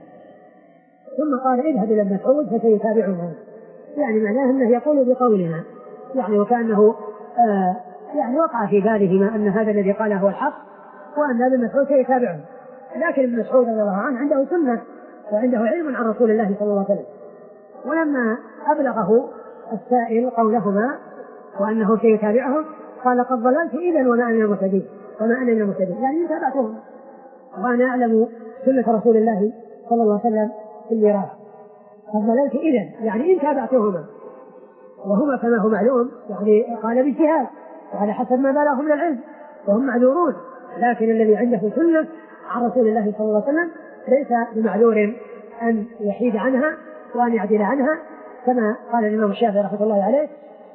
ثم قال اذهب إلى ابن مسعود فسيتابعنا، يعني معناه أنه يقول بقولنا، يعني وكأنه آه يعني وقع في بالهما أن هذا الذي قاله هو الحق وأن ابن مسعود سيتابعه. لكن ابن مسعود رضي الله عنه عنده سنة وعنده علم عن رسول الله صلى الله عليه وسلم، ولما أبلغه السائل قولهما وأنه سيتابعهم قال قد ضللت إذن وما أنا المهتدين وما أنا المهتدين، يعني إن تابعتهم وأنا أعلم سنة رسول الله صلى الله عليه وسلم في الميراث. قد ضللت إذن يعني إن تابعتهما، وهما كما هو معلوم يعني قال باجتهاد وعلى حسب ما بلغهم من العلم وهم معذورون، لكن الذي عنده سنة عن رسول الله صلى الله عليه وسلم ليس بمعذور أن يحيد عنها وأن يعدل عنها، كما قال الإمام الشافعي رحمه الله عليه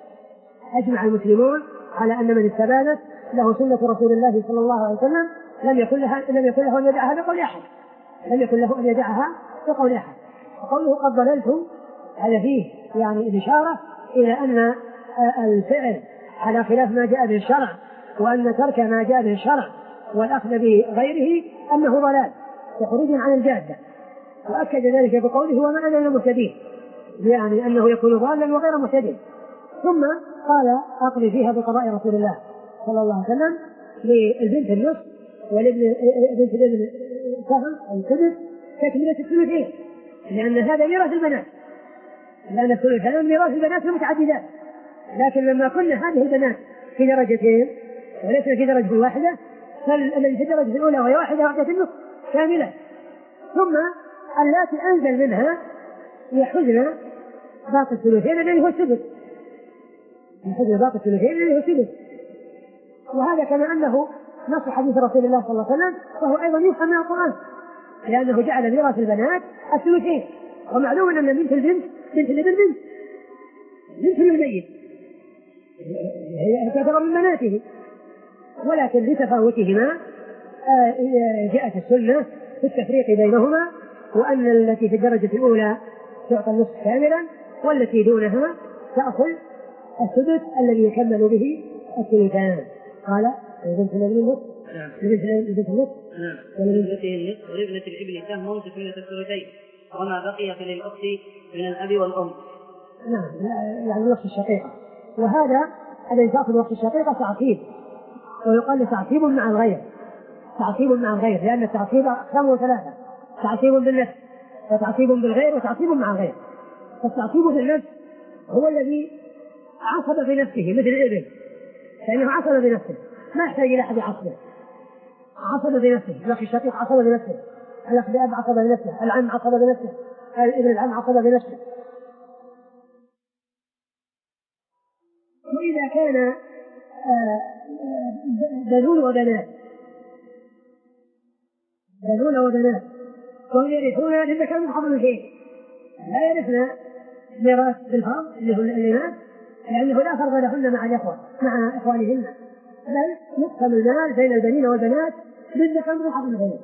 أجمع المسلمون على أن من استبانت له سنة رسول الله صلى الله عليه وسلم لم يكن له لم يكن له أن يدعها بقول أحد لم يكن له أن يدعها بقول أحد. وقوله قد ضللتم هذا فيه يعني الإشارة إلى أن الفعل على خلاف ما جاء به الشرع، وأن ترك ما جاء به الشرع والأخذ بغيره أنه ضلال وخروج عن الجادة، وأكد ذلك بقوله وما أنا المهتدين، يعني أنه يكون ضالا وغير مهتدين. ثم قال أقضي فيها بقضاء رسول الله صلى الله عليه وسلم للبنت النصف ولبنت الابن سهم أو سدس تكملة الثلثين، لأن هذا ميراث البنات، لأن الثلثان ميراث البنات المتعددات، لكن لما كنا هذه البنات في درجتين وليس في درجة واحدة فالذي في الدرجة الأولى وهي واحدة واحدة النصف كاملة، ثم اللاتي أنزل منها يحزن باقي الثلثين الذي هو السدس، يحزن باقي الثلثين الذي هو السدس. وهذا كما أنه نص حديث رسول الله صلى الله عليه وسلم فهو أيضا يفهم من القرآن، لأنه جعل ميراث البنات الثلثين، ومعلوم أن بنت البنت بنت الابن بنت بنت الميت هي تعتبر من بناته، ولكن لتفاوتهما جاءت السنة في التفريق بينهما، وأن التي في الدرجة الأولى تعطى النصف كاملا والتي دونها تأخذ السدس الذي يكمل به الثلثان. قال بنت الابن النصف بنت النصف ولبنته النصف ولابنة الابن سهم تكملة الثلثين وما بقي فللأخت من الأب والأم. نعم يعني نصف الشقيقة، وهذا الذي تأخذ وقت الشقيقة تعصيب، ويقال تعصيب مع الغير، تعصيب مع الغير، لأن التعصيب أقسام ثلاثة: تعصيب بالنفس وتعصيب بالغير وتعصيب مع الغير. فالتعصيب بالنفس هو الذي عصب بنفسه مثل الابن، فإنه عصب بنفسه ما يحتاج إلى أحد عصبه، عصب بنفسه، الأخ الشقيق عصب بنفسه، الأخ الأب عصب بنفسه، العم عصب بنفسه، الابن العم عصب بنفسه. وإذا كان بنون وبنات بنون وبنات وهم يرثون للذكر مثل حظ الأنثيين، لا يرثن ميراث بالفرض اللي هو الإناث، لأنه لا فرق لهن مع الإخوة مع إخوانهن، بل يقسم المال بين البنين والبنات للذكر مثل حظ الأنثيين.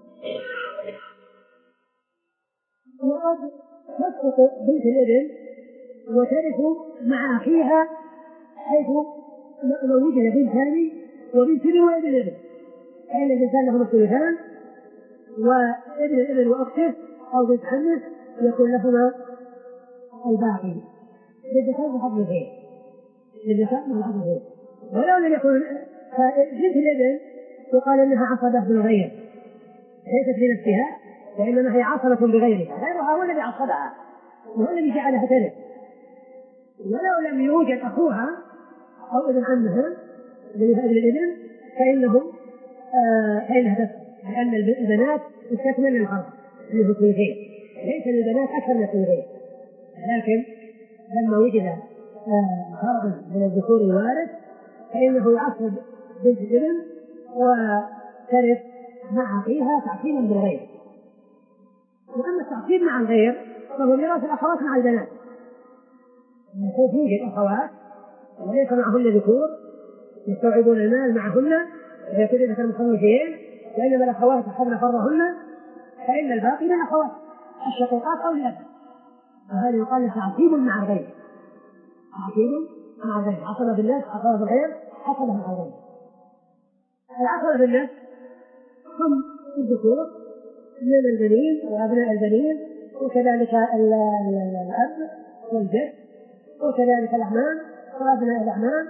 وقد تسقط بنت الابن وترث مع أخيها حيث لو وجد بنتان وبنت ابن وابن الابن، فإن الإنسان لهما الثلثان وابن الابن وأخته أو بنت عمه يكون لهما الباقي للذكر مثل حظ الأنثيين، للذكر مثل حظ الأنثيين. ولو لم يكن بنت الابن يقال أنها عصبة بالغير ليست بنفسها، وإنما هي عصبة بغيرها، غيرها هو الذي عصبها وهو الذي جعلها ترث. ولو لم يوجد أخوها أو ابن عمها لهذا الابن فإنه آه فإنها تسقط، لأن البنات تستكمل الفرض اللي هو الثلثين، ليس للبنات أكثر من الثلثين، لكن لما وجد فرض من الذكور الوارث فإنه يعصب بنت الابن وترث مع أخيها تعصيبا بالغير. وأما التعصيب مع الغير فهو ميراث الأخوات مع البنات، يكون فيه الأخوات وليس معهن ذكور يستوعبون المال معهن إذا كنت ذكر مصنفين، وإنما الأخوات أخذن فرهن فإن الباقي للأخوات الشقيقات أو الأب، وهذا يقال له تعصيب مع الغير، تعصيب مع الغير، عصب بالناس عصب بالغير حصل مع الغير. العصب بالناس هم الذكور من البنين وأبناء البنين، وكذلك الأب والجد، وكذلك الأعمام وأبناء الأعمام،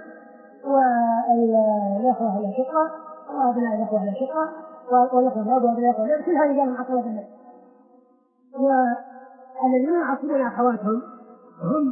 والأخوة الأشقة وأبناء الأخوة الأشقة، والأخوة الأب وأبناء الأخوة الأب، كل هذه جاءوا عصبة بالناس. والذين يعصبون أخواتهم هم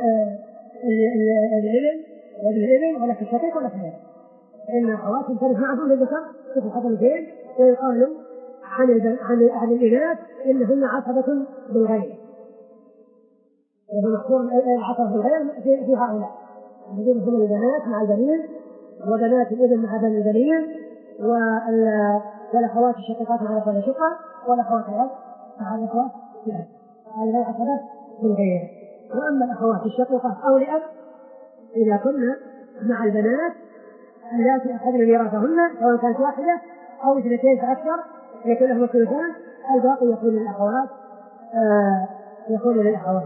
الابن وابن الابن ولا الشقيق ولا الأخ، فإن أخواتهم ترث معهم للذكر مثل حصلتين، ويقال عن عن الإناث إنهن عصبة بالغير، وهو مذكور العصبة بالغير في هؤلاء الذين هم البنات مع البنين وبنات الابن مع بني البنين، والأخوات الشقيقات مع الأخوات الشقة، والأخوات الأب مع الأخوات الأب، هذه عصبة بالغير. وأما الأخوات الشقيقات أو الأب إذا كنا مع البنات التي أخذن ميراثهن سواء كانت واحدة أو اثنتين فأكثر يكون لهم الثلثان، الباقي يكون للأخوات آه يكون للأخوات.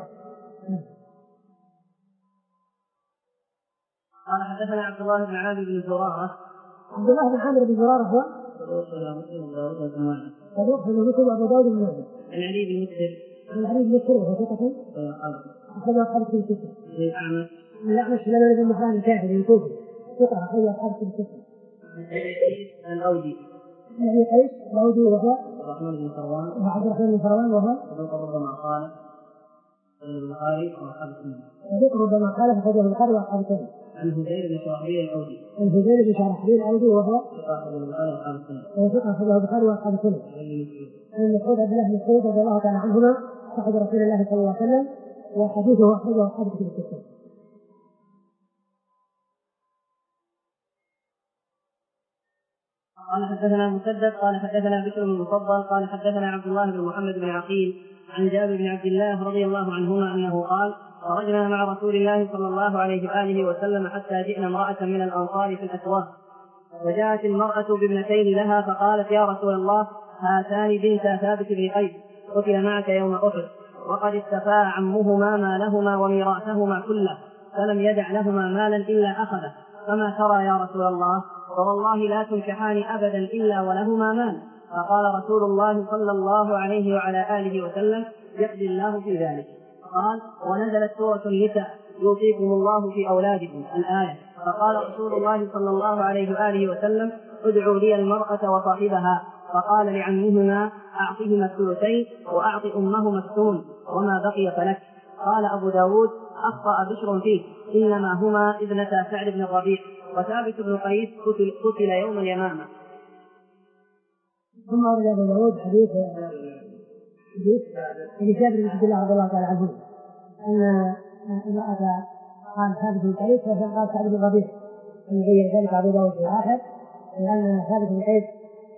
قال حدثنا عبد الله بن عامر بن زرارة. عبد الله بن عامر بن زرارة هو صدوق له مثل أبو داود بن ماجه. عن علي بن مسهر. عن علي بن مسهر وهو ثقة أخرج أصحاب الكتب الستة. الأعمش. الأعمش سليمان بن مهران الكاهلي الكوفي ثقة أخرج أصحاب الكتب الستة. الأودي. أبي قيس الأودي وهو عبد الرحمن بن فروان. وعبد الرحمن بن فروان وهو ربما قال البخاري وأصحاب السنة. وذكر ربما قال فخرجه البخاري وأصحاب السنة. عن هذيل بن شرحبيل الأودي. عن هذيل بن شرحبيل الأودي وهو ثقة البخاري وأصحاب السنة. وثقة أخرجه البخاري وأصحاب السنة. عن مسعود عبد الله بن مسعود رضي الله تعالى عنهما صحابة رسول الله صلى الله عليه وسلم، وحديثه أخرجه أصحاب الكتب الستة. قال حدثنا مسدد قال حدثنا بشر بن المفضل قال حدثنا عبد الله بن محمد بن عقيل عن جابر بن عبد الله رضي الله عنهما أنه قال: خرجنا مع رسول الله صلى الله عليه وآله وسلم حتى جئنا امرأة من الأنصار في الأسواق، وجاءت المرأة بابنتين لها فقالت: يا رسول الله، هاتان بنتا ثابت بن قيس قتل معك يوم أحد، وقد استفاء عمهما مالهما وميراثهما كله، فلم يدع لهما مالا إلا أخذه، فما ترى يا رسول الله؟ فوالله لا تنكحان أبدا إلا ولهما مال. فقال رسول الله صلى الله عليه وعلى آله وسلم: يقضي الله في ذلك. قال: ونزلت سورة النساء: يوصيكم الله في أولادكم، الآية. فقال رسول الله صلى الله عليه وآله وسلم: ادعوا لي المرأة وصاحبها. فقال لعمهما: أعطهما الثلثين وأعط أمهما الثمن، وما بقي فلك. قال أبو داود: أخطأ بشر فيه، إنما هما ابنتا سعد بن الربيع، وثابت بن قيس قتل, قتل يوم اليمامة. ثم أورد أبو داود حديث حديث جابر بن عبد الله رضي الله تعالى عنه أن امرأة قال ثابت بن قيس وقال سعد بن الربيع، يغير ذلك أبو داود في الآخر، لأن ثابت بن قيس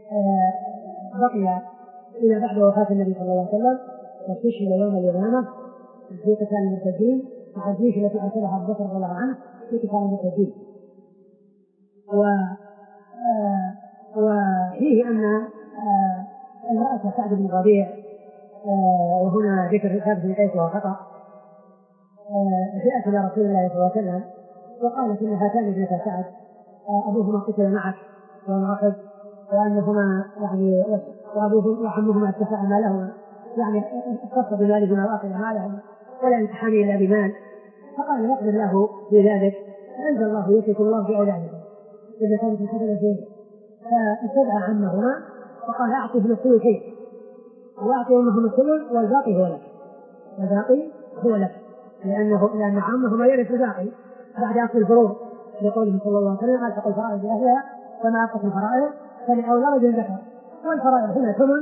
بقي إلى بعد وفاة النبي صلى الله عليه وسلم، واستشهد يوم اليمامة في قتال المرتدين، مع الجيش التي أرسلها أبو بكر رضي الله عنه في قتال المرتدين. و آه وفيه أن آه امرأة سعد بن الربيع آه وهنا ذكر ثابت بن قيس وهو خطأ آه جاءت إلى رسول الله صلى الله عليه وسلم وقالت إن هاتان ابنتا سعد آه أبوهما قتل معك يوم أحد، وأنهما يعني وأبوهما وعمهما استفاء مالهما، يعني اختص بمالهما وأخذ مالهما ولا يمتحن إلا بمال. فقال: يقضي الله في ذلك، فأنزل الله: يوصيكم الله في أولادكم إذا كانت الحسنة شيء. فاستدعى عمهما وقال: أعطهم الثلثين وأعطي أمهم الثمن والباقي هو لك، والباقي هو لك، لأنه لأن عمهما يرث الباقي بعد أخذ الفروض، لقوله صلى الله عليه وسلم: ألحق الفرائض بأهلها فما ألحق الفرائض فلأولى رجل ذكر. والفرائض هنا ثمن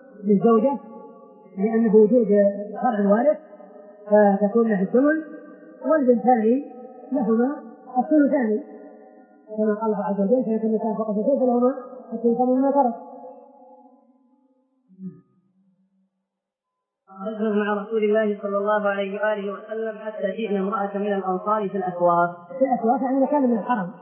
للزوجة لأنه وجود فرع وارث فتكون له الثمن، والبنتان لهما الثلثان كما قال الله عز وجل فإن كان فقط ثلث لهما الثلثان مما ترك. نزل مع رسول الله صلى الله عليه وآله وسلم حتى جئنا امرأة من الأنصار في الأسواق. في الأسواق يعني مكان من الحرم.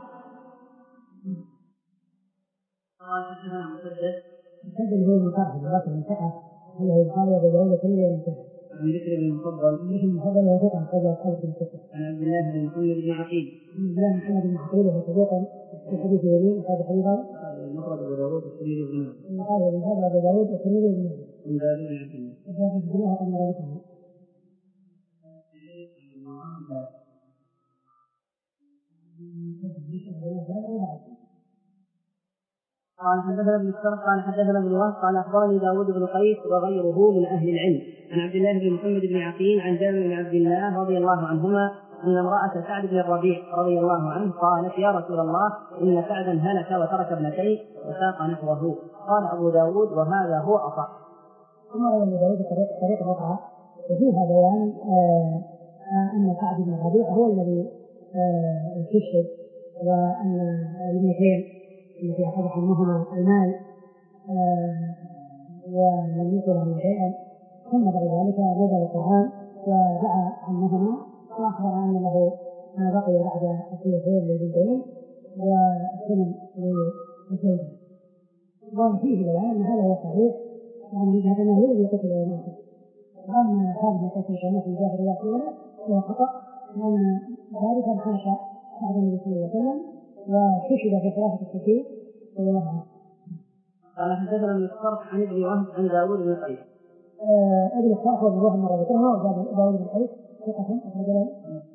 قال حدثنا مسدد مسدد هو المصرف البصري من ثقة هو البخاري وأبو داود والترمذي والنسائي. عن بكر بن المفضل بكر بن المفضل وهو ثقة قبل الخلق بن ثقة. عن عبد الله بن محمد بن عقيل. عن عبد الله بن محمد بن عقيل وهو صديق في حديث يمين وهذا حديثا. المفرد أبو داود والترمذي بن ماجه. قال ابن هذا أبو داود والترمذي بن ماجه. من ذلك بن عبد الله. وهذا عبد الله كما رأيته. قال حدثنا ابن السرح قال حدثنا ابن وهب قال اخبرني داود بن قيس وغيره من اهل العلم عن عبد الله بن محمد بن عقيل عن جابر بن عبد الله رضي الله عنهما ان امراه سعد بن الربيع رضي الله عنه قالت يا رسول الله ان سعدا هلك وترك ابنتين وساق نحوه. قال ابو داود وهذا هو اصح. ثم روى ابو داود طريق اخرى وفيها بيان ان سعد بن الربيع هو الذي استشهد وان الابنتين التي أخذت منهما المال ولم يكن لهم شيئا ثم بعد ذلك نزل القرآن ودعا عنهما وأخبر أن له ما بقي بعد الثلثين للبنتين والثمن للثلثين. وفيه بيان أن هذا هو الصحيح يعني هذا ما هو الذي قتل يوم القيامة. وأما هذا قتل كما في جابر الله تعالى هو خطأ لأن ذلك انحاش بعد النبي صلى الله عليه وسلم وحشد في خلافة الصديق صلى الله عليه وسلم. قال حدثنا ابن الصرح عن ابن وهب عن داود بن قيس. ابن الصرح وابن وهب مرة ذكرها وداود بن قيس ثقة أخرج له.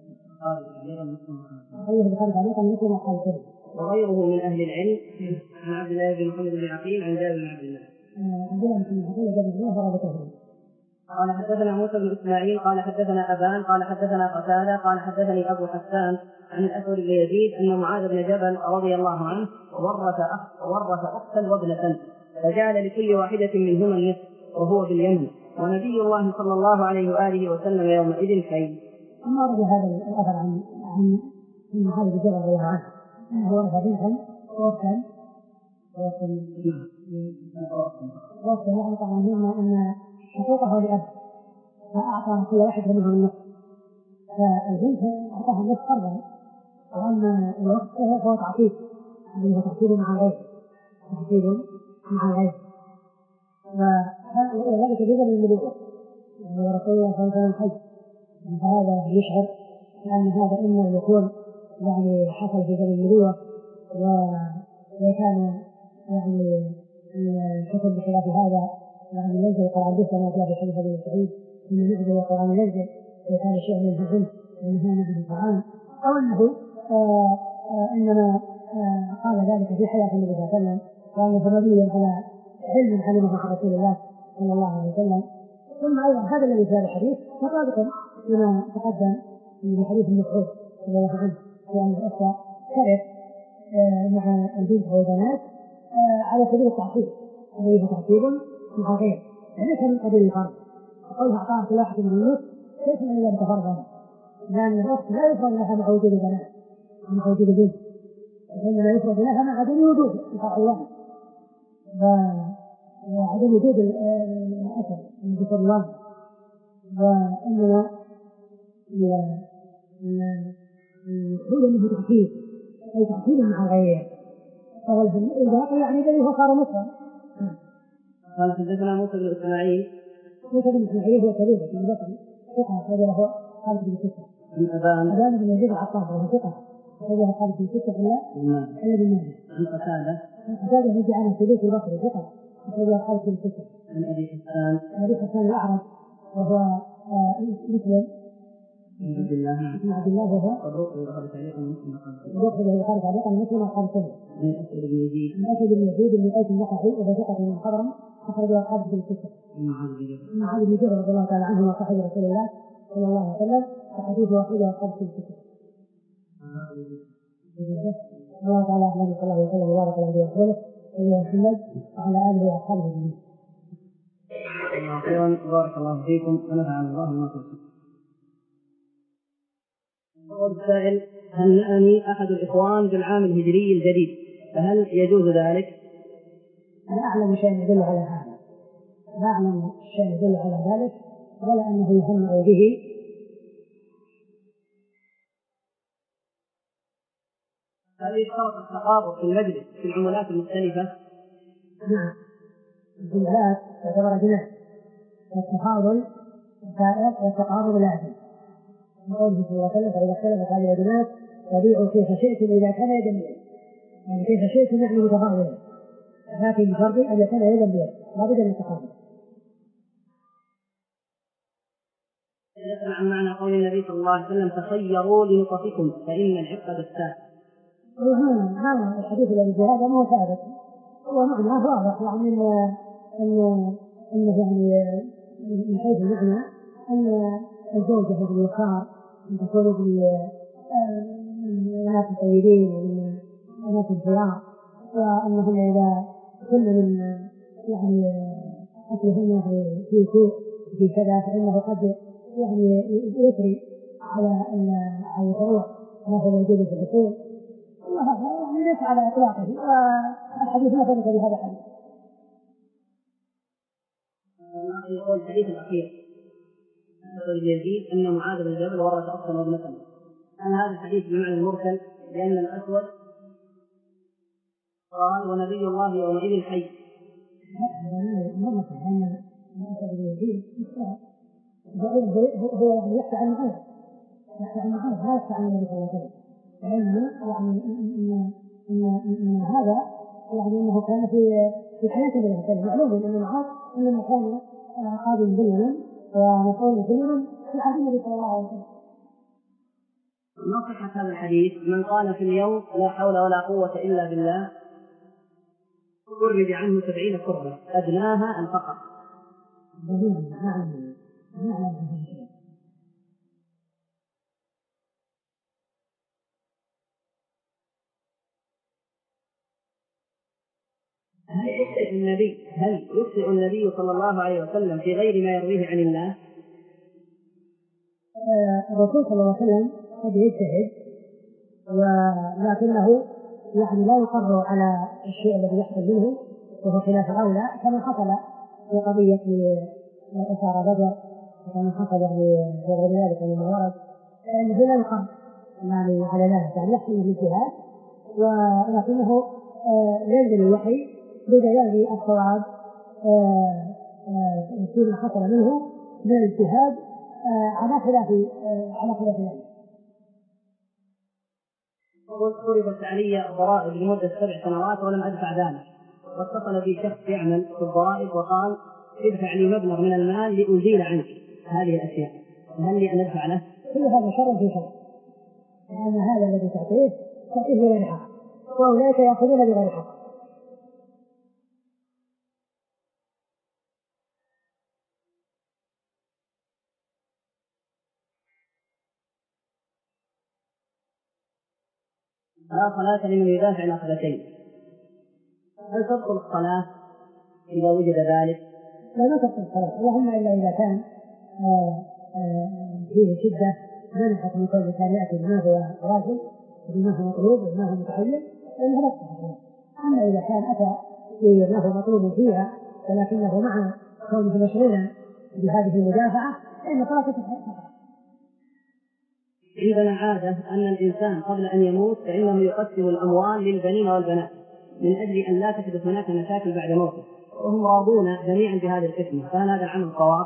أيه البخاري تعليقا مثل ما قال كذا. وغيره من أهل العلم عن عبد الله بن محمد بن عقيل عن جابر بن عبد الله. عبد الله بن عقيل وجابر بن الله مرة ذكرها. قال حدثنا موسى بن إسماعيل قال حدثنا أبان قال حدثنا قتادة قال حدثني أبو حسان عن الأسود بن يزيد أن معاذ بن جبل رضي الله عنه ورث أخ ورث أختا وابنة فجعل لكل واحدة منهما النصف وهو باليمن ونبي الله صلى الله عليه وآله وسلم يومئذ حي. ثم ورد هذا الأثر عن عن معاذ بن جبل رضي الله عنه أنه ورث بنتا وأختا وأختا يعني طبعا هنا أن حقيقه لأب فأعطى كل واحد منهم النصف فالبنت أعطاها النصف فرضا وأما الوقت فهو تعقيد يعني هو تعقيد مع الغير تعقيد مع الغير وذلك جزء من الملوك ورسول الله صلى الله عليه وسلم فهذا يشعر أن هذا إما يكون يعني حصل في زمن الملوك وكان يعني الحكم بخلاف هذا يعني ينزل القرآن به كما جاء في حديث ابن سعيد ان ينزل القرآن ينزل وكان شيء من العلم وانهانا به القرآن او انه آآ آآ انما آآ قال ذلك في حياة النبي صلى الله عليه وسلم وانه مبني على علم علمه عن رسول الله صلى الله عليه وسلم. ثم ايضا هذا الذي في هذا الحديث مطابق لما تقدم في حديث مسعود رضي الله عنه وان الاخوه ترث مع البنت والبنات على سبيل التعقيد الذي هو تعقيد مع غير ليس من قبيل الفرض وقولها أعطاها كل واحد من النصف ليس من ذلك فرضا لأن الأخت لا يفرض لها مع وجود البنات مع وجود البنت وإنما يفرض لها مع عدم وجود الفرق الواحد وعدم وجود الأثر من ذكر الله وإنما هو منه تحكيم أي تحكيم مع الغير فهو الباقي يعني الذي هو صار نصفا. قال حدثنا موسى بن اسماعيل موسى بن اسماعيل هو كبير بن بكر ثقة رجله خالد بن ستة عن أبان أبان بن يزيد العطار وهو ثقة رجله خالد بن ستة إلا إلا بن مالك عن قتادة عن قتادة بن جعان السدوسي البصري ثقة رجله خالد بن ستة عن أبي حسان أبي حسان الأعرج وهو مسلم بن عبد الله بن عبد الله وهو صدوق يدخل تعليقا مسلم يدخل يدخل تعليقا مسلم وقال سنة عن الأسود بن يزيد عن الأسود بن يزيد بن قيس النخعي وهو ثقة من حضرم أخرجه خالد بن ستة عن معاذ بن جبل رضي الله تعالى عنه وصاحب رسول الله صلى الله عليه وسلم وحديثه أخرجه خالد بن ستة. الله تعالى أعلم صلى الله عليه وسلم وبارك على نبينا ورسوله سيدنا محمد وعلى آله وأصحابه أجمعين. الله خيرا بارك الله فيكم ونفعنا الله بما قلتم. يقول السائل: هنأني أحد الإخوان بالعام الهجري الجديد، فهل يجوز ذلك؟ لا أعلم شيء يدل على هذا، لا أعلم شيء يدل على ذلك، ولا أنه يهنأ به. هل يشترط التقابض في المجلس في العملات المختلفة؟ نعم، العملات تعتبر جناح، والتفاضل سائر والتقابض لازم. قوله صلى الله عليه وسلم: فإذا اختلفت هذه الجناح فبيعوا كيف شئتم إذا كان يدا بيد، يعني كيف شئتم يعني متفاضلا، لكن بشرط أن يكون يدا بيد، لا بد من التقابض. يسمع معنى قول النبي صلى الله عليه وسلم: تخيروا لنطفكم فإن العقد الساعة. هذا الحديث الذي في هذا ما هو ثابت، هو معناه واضح، يعني أن أنه يعني من حيث المعنى أن الزوجة في الوقار أن تكون من الناس الطيبين ومن الناس الخيار، وأنهم إذا كل من يعني أكلهن في سوء في كذا فإنه قد يعني يسري على على الفروع ما هو موجود في الأصول، وهذا يعني ليس على إطلاقه، والحديث ما ثبت بهذا الحديث. يقول الحديث الأخير يقول يزيد أن معاذ بن جبل ورث أختا وابنة، أن هذا الحديث بمعنى المرسل لأن الأسود قال: ونبي الله يومئذ حي. هو يعني يحكي عن معاذ، يحكي عن معاذ لا يحكي عن النبي صلى الله عليه وسلم، لأنه يعني إن هذا يعني أنه كان في في حياة النبي صلى الله عليه وسلم، معلوم أن معاذ إنما كان قاضي باليمن ومسؤول باليمن في عهد النبي صلى الله عليه وسلم. ما صحة هذا الحديث: من قال في اليوم لا حول ولا قوة إلا بالله فرج عنه سبعين كربة أدناها الفقر. نعم نعم. هل يخطئ النبي هل يخطئ النبي صلى الله عليه وسلم في غير ما يرويه عن الله؟ الرسول صلى الله عليه وسلم قد يجتهد، ولكنه يعني لا يقر على الشيء الذي يحصل منه وهو خلاف الأولى، كما حصل في قضية أسارى بدر، وكما حصل يعني في غير ذلك من الموارد، فإنه لا يقر يعني على ذلك، يعني يحصل من الاجتهاد، ولكنه ينزل الوحي بدليل الصواب فيما حصل منه من الاجتهاد على خلاف على خلاف ذلك. فرضت علي الضرائب لمدة سبع سنوات ولم أدفع ذلك، واتصل بي شخص يعمل في الضرائب وقال: ادفع لي مبلغ من المال لأزيل عنك هذه الأشياء، هل لي أن أدفع له؟ كل هذا شر في شر، لأن هذا الذي تعطيه تعطيه بغير حق، وأولئك يأخذون بغير حق. لا صلاة لمن يدافع الأخبثين، هل تبطل الصلاة إذا وجد ذلك؟ لا لا تبطل الصلاة، اللهم إلا إذا كان آآ آآ فيه شدة منحت من كل كان يأتي بما هو راجل وبما هو مطلوب وبما هو متحلل، فإنها لا تصح. أما إذا كان أتى بما هو مطلوب فيها ولكنه مع كونه مشغولا بهذه المدافعة فإن صلاته تصح. عندنا عادة أن الإنسان قبل أن يموت فإنه يقسم الأموال للبنين والبنات من أجل أن لا تحدث هناك مشاكل بعد موته، وهم راضون جميعا بهذه القسمة، فهل هذا العمل صواب؟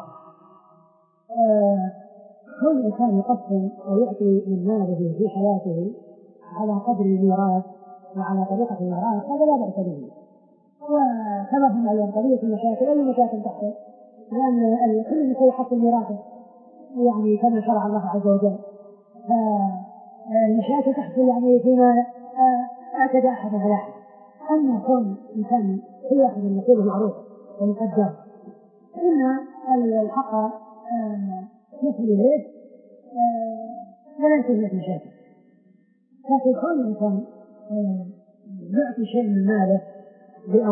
كل إنسان يقسم ويعطي من ماله في حياته على قدر الميراث وعلى طريقة الميراث هذا لا بأس به، وكما هم على قضية المشاكل أي مشاكل تحصل، لأن كل شيء يحصل ميراثه يعني كما شرع الله عز وجل، فالمشاكل تحصل يعني فيما اعتدى أحد على أحد. أما كون إنسان كل واحد من نصيبه معروف ومقدر فإن الحق يصل إليه ولا يكون له مشاكل، لكن كون الإنسان يعطي شيء من ماله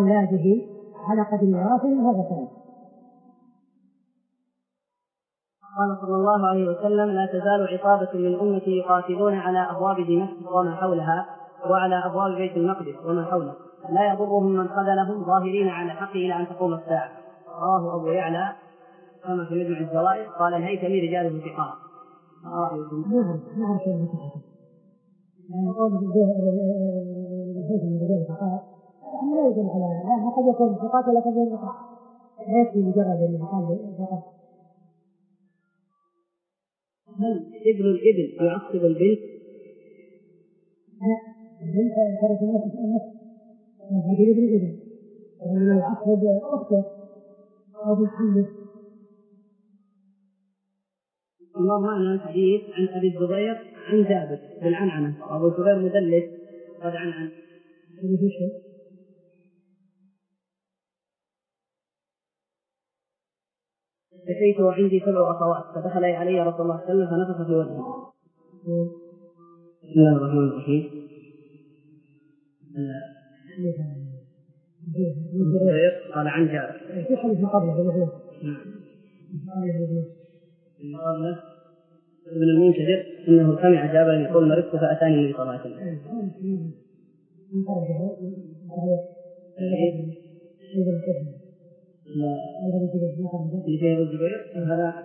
لأولاده على قدر ميراثه هذا سبب. قال صلى الله عليه وسلم: لا تزال عصابة من أمتي يقاتلون على أبواب دمشق وما حولها وعلى أبواب بيت المقدس وما حوله لا يضرهم من خذلهم ظاهرين على حقه إلى أن تقوم الساعة. رواه أبو يعلى كما في مجمع الزوائد. قال الهيثمي رجاله ثقات. ما رأيكم؟ ما أعرف شيء متحدث. يعني قول الهيثمي رجاله ثقات لا يدل على لا قد يكون ثقات ولا قد يكون ثقات. لا يكفي مجرد أنه قال ثقات. هل ابن الابن يعصب البنت؟ لا، البنت ترك النفس النفس من هذه ابن الابن ومن يعصب أخته أو بالحمد. الله معنا الحديث عن أبي الزبير عن جابر بالعنعنة. أبو الزبير مدلس قد عنعن في شيء. اشتكيت وعندي سبع أخوات فدخل علي رسول الله صلى الله عليه وسلم فنفخ في وجهه. بسم الله الرحمن الرحيم. قال عن جابر في حديث قبله قال ابن المنكدر انه سمع جابر يقول مرضت فاتاني النبي صلى الله عليه وسلم. هذا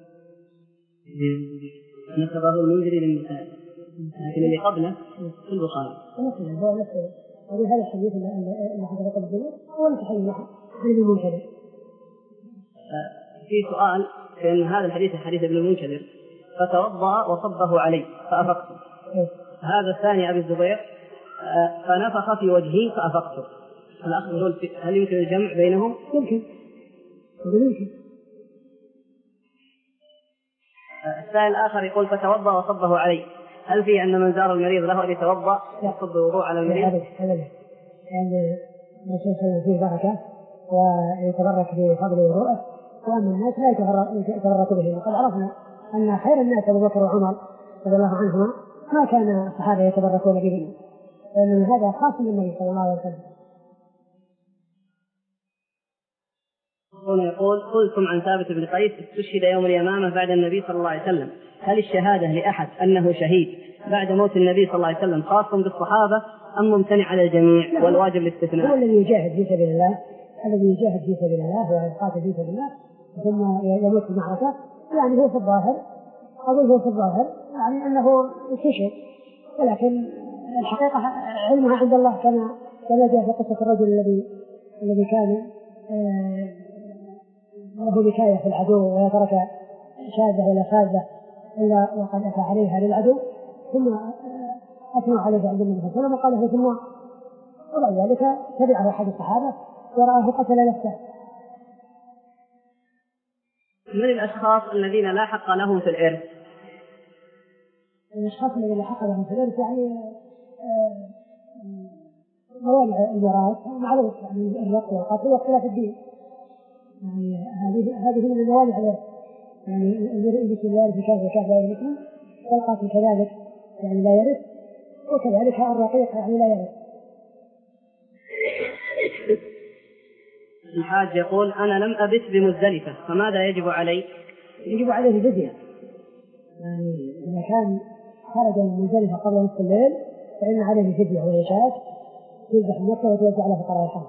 نسبه المنذري للمثال لكن اللي قبله في البخاري. هذا الحديث اللي حدث قبله هو التحيي ابن المنكدر. في سؤال في أن هذا الحديث حديث ابن المنكدر فتوضأ وصبه علي فأفقت. هذا الثاني أبي الزبير فنفخ في وجهي فأفقته. الأخ يقول هل يمكن الجمع بينهم؟ يمكن. يمكن. السائل الآخر يقول فتوضأ وصبه علي، هل في أن من زار المريض له أن يتوضأ يصب الوضوء على المريض؟ هذا هذا يعني الرسول صلى الله عليه وسلم فيه بركة ويتبرك بفضل وضوءه، وأما الناس لا يتبرك به. وقد عرفنا أن خير الناس أبو بكر وعمر رضي الله عنهما ما كان الصحابة يتبركون به، لأن هذا خاص بالنبي صلى الله عليه وسلم. هنا يقول قلتم عن ثابت بن قيس استشهد يوم اليمامة بعد النبي صلى الله عليه وسلم، هل الشهادة لأحد أنه شهيد بعد موت النبي صلى الله عليه وسلم خاص بالصحابة أم ممتنع على الجميع والواجب الاستثناء؟ هو الذي يجاهد في سبيل الله، الذي يجاهد في سبيل الله ويقاتل في سبيل الله ثم يموت في المعركة، يعني هو في الظاهر أقول هو في الظاهر يعني أنه استشهد، ولكن الحقيقة علمها عند الله كما كما جاء في قصة الرجل الذي الذي كان له بكاية في العدو وترك شاذة ولا شاذة إلا وقد أتى عليها للعدو ثم أثنوا عليه عند النبي صلى الله عليه وسلم وقال له ثم وبعد ذلك تبعه أحد الصحابة ورآه قتل نفسه. من الأشخاص الذين لا حق لهم في الإرث؟ الأشخاص الذين لا حق لهم في الإرث يعني موانع الميراث معروف، يعني الوقت والقتل واختلاف الدين، يعني هذه هذه من الموانع الإرث، يعني الذي يرث كذا وكذا لا يرث، والقاتل كذلك يعني لا يرث، وكذلك الرقيق يعني لا يرث. الحاج يقول أنا لم أبت بمزدلفة فماذا يجب علي؟ يجب عليه الفدية، يعني إذا كان خرج من مزدلفة قبل نصف الليل فإن عليه الفدية وهي شاة تذبح مكة وتوزع له فقراء الحرم.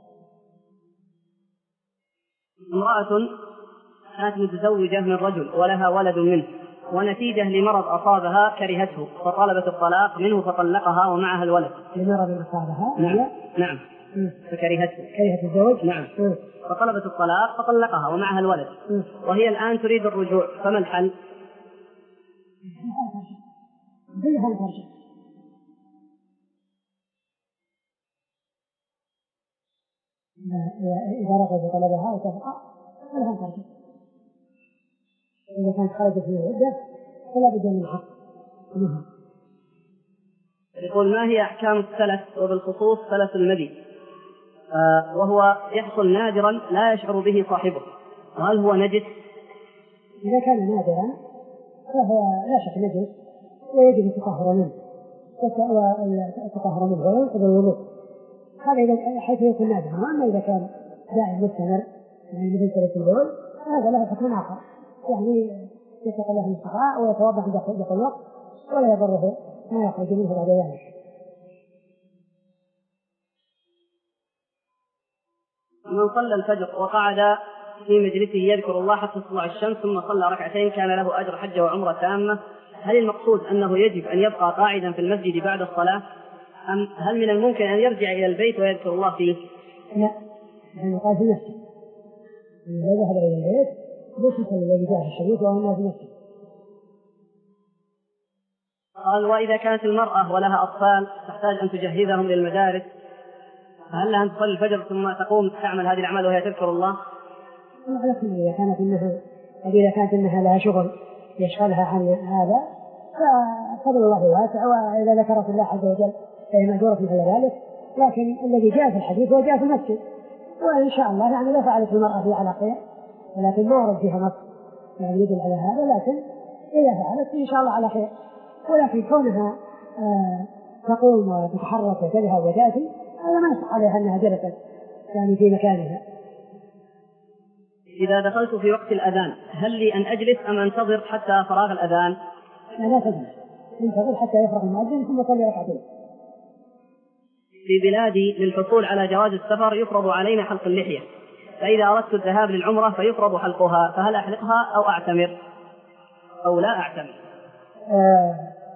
امرأة كانت متزوجة من رجل ولها ولد منه ونتيجة لمرض أصابها كرهته فطلبت الطلاق منه فطلقها ومعها الولد. لمرض أصابها؟ نعم نعم فكرهته كرهت الزوج؟ نعم م. فطلبت الطلاق فطلقها ومعها الولد م. وهي الآن تريد الرجوع، فما الحل؟ بيها ترجع. إذا رغب طلبها وتفقى فلها ترجع. إذا كانت خارجة في العدة فلا بد من حق. يقول ما هي أحكام السلف وبالخصوص سلف المدي؟ آه وهو يحصل نادرا لا يشعر به صاحبه، وهل هو نجس؟ إذا كان نادرا فهو لا شك نجس ويجب التطهر منه والتطهر منه وينقض الوضوء، هذا إذا حيث يكون نادرا. وأما إذا كان دائم مستمر يعني مثل سلف البول هذا له حكم آخر، يعني يتقي الله الاستطاع ويتوضأ عند دخول الوقت ولا يضره ما يخرج منه بعد ذلك. من صلى الفجر وقعد في مجلسه يذكر الله حتى تطلع الشمس ثم صلى ركعتين كان له أجر حجة وعمرة تامة، هل المقصود أنه يجب أن يبقى قاعدا في المسجد بعد الصلاة، أم هل من الممكن أن يرجع إلى البيت ويذكر الله فيه؟ لا، نحن قال في المسجد، إذا ذهب إلى البيت ليس يصلي الذي جاء في الشريف وهو في المسجد. قال: وإذا كانت المرأة ولها أطفال تحتاج أن تجهزهم للمدارس، فهل لها أن تصلي الفجر ثم تقوم تعمل هذه الأعمال وهي تذكر الله؟ لكن إذا كانت إنها إذا كانت إنها لها شغل يشغلها عن هذا ففضل الله واسع، وإذا ذكرت الله عز وجل فهي مأجورة على ذلك. لكن الذي جاء في الحديث هو جاء في المسجد، وإن شاء الله يعني لا فعلت المرأة في على خير، ولكن ما ورد فيها نص يعني يدل على هذا، لكن إذا فعلت إن شاء الله على خير. ولكن كونها آه تقوم وتتحرك وتذهب وتأتي هذا ما يصح عليها أنها جلست يعني في مكانها. إذا دخلت في وقت الأذان هل لي أن أجلس أم أنتظر حتى فراغ الأذان؟ لا, لا تجلس، انتظر حتى يفرغ المؤذن ثم صلي ركعتين. في بلادي للحصول على جواز السفر يفرض علينا حلق اللحية، فإذا أردت الذهاب للعمرة فيفرض حلقها، فهل أحلقها أو أعتمر أو لا أعتمر؟ آه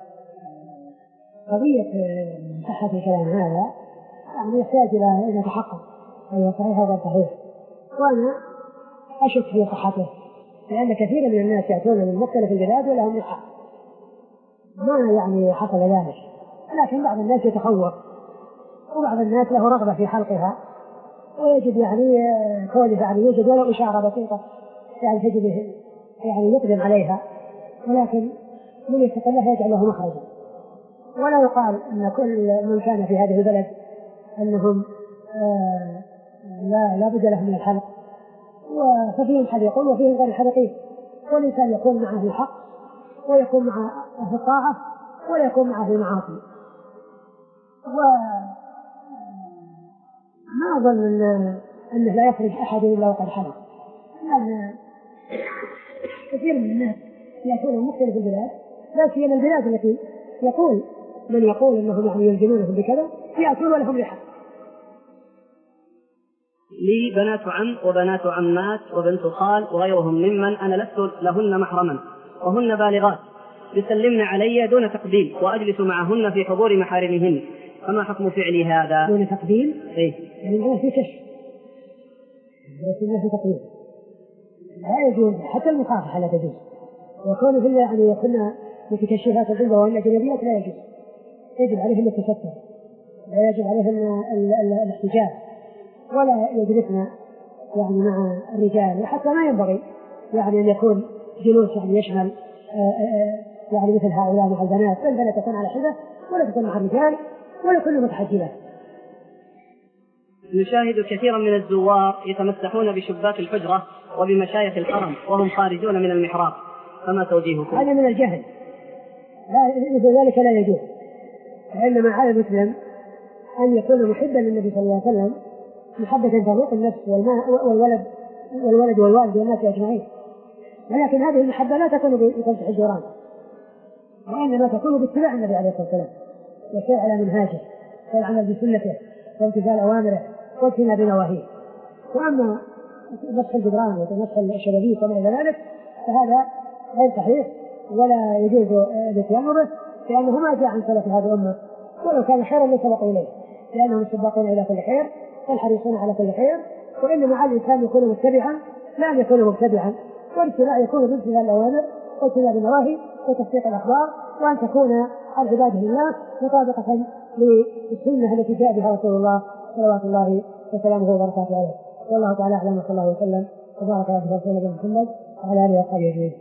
قضية صحة الكلام هذا يعني يحتاج إلى نتحقق هل صحيح أو غير صحيح، وأنا أشك في صحته، لأن كثيرا من الناس يأتون من مختلف البلاد ولهم الحق، ما يعني حصل ذلك، لكن بعض الناس يتخوف وبعض الناس له رغبة في حلقها، ويجب يعني كونه يعني يوجد ولو إشارة بسيطة يعني تجب يعني يقدم عليها، ولكن من يتق الله يجعل له مخرجا. ولا يقال أن كل من كان في هذه البلد أنهم آه لا لا بد لهم من الحلق، ففيهم حليقون وفيهم غير حليقين، والإنسان يكون معه الحق ويكون معه في الطاعة ويكون معه في المعاصي. وما أظن أن أنه لا يخرج أحد إلا وقد حلق، لأن كثير من الناس يأتون من مختلف البلاد، لا سيما البلاد التي يقول من يقول أنهم يعني يلزمونهم بكذا يأتون ولهم لحق. لي بنات عم وبنات عمات وبنت خال وغيرهم ممن أنا لست لهن محرما وهن بالغات، يسلمن علي دون تقبيل وأجلس معهن في حضور محارمهن، فما حكم فعلي هذا؟ دون تقبيل؟ إيه؟ يعني ما في كشف، بس ما في تقبيل، لا يجوز، حتى المصافحة لا تجوز، وكونه في يعني يكون متكشفات الغلبة وإن أجنبيات لا يجوز، يجب عليهن التستر، لا يجب عليهن الاحتجاب، ولا يجلسن يعني مع الرجال، وحتى ما ينبغي يعني أن يكون جلوس يعني يشمل آآ آآ يعني مثل هؤلاء مع البنات، فالبنات تكون على حدة ولا تكون مع الرجال ولا كل متحجبات. نشاهد كثيرا من الزوار يتمسحون بشباك الحجرة وبمشايخ الحرم وهم خارجون من المحراب، فما توجيهكم؟ هذا من الجهل، لا ذلك لا يجوز، وإنما على المسلم أن يكون محبا للنبي صلى الله عليه وسلم محبة تليق النفس والولد والولد والوالد والناس أجمعين، ولكن هذه المحبة لا تكون بتمسح الجيران، وإنما تكون باتباع النبي عليه الصلاة والسلام والسير على منهاجه والعمل بسنته وامتثال أوامره واجتناب بنواهيه. وأما مسح الجدران ومسح الشبابيك وما إلى ذلك فهذا غير صحيح ولا يجوز الاتيان به، لأنه ما جاء عن سلف هذه الأمة، ولو كان خيرا لسبقوا إليه، لأنهم سباقون إلى كل خير والحريصون على كل خير، وإنما على الإنسان يكون متبعا لا أن يكون مبتدعا، والاتباع يكون بامتثال الأوامر واجتناب النواهي وتصديق الأخبار، وأن تكون العبادة لله مطابقة للسنة التي جاء بها رسول الله صلوات الله وسلامه وبركاته عليه. والله تعالى أعلم، وصلى الله وسلم وبارك على رسول محمد وعلى آله وصحبه أجمعين.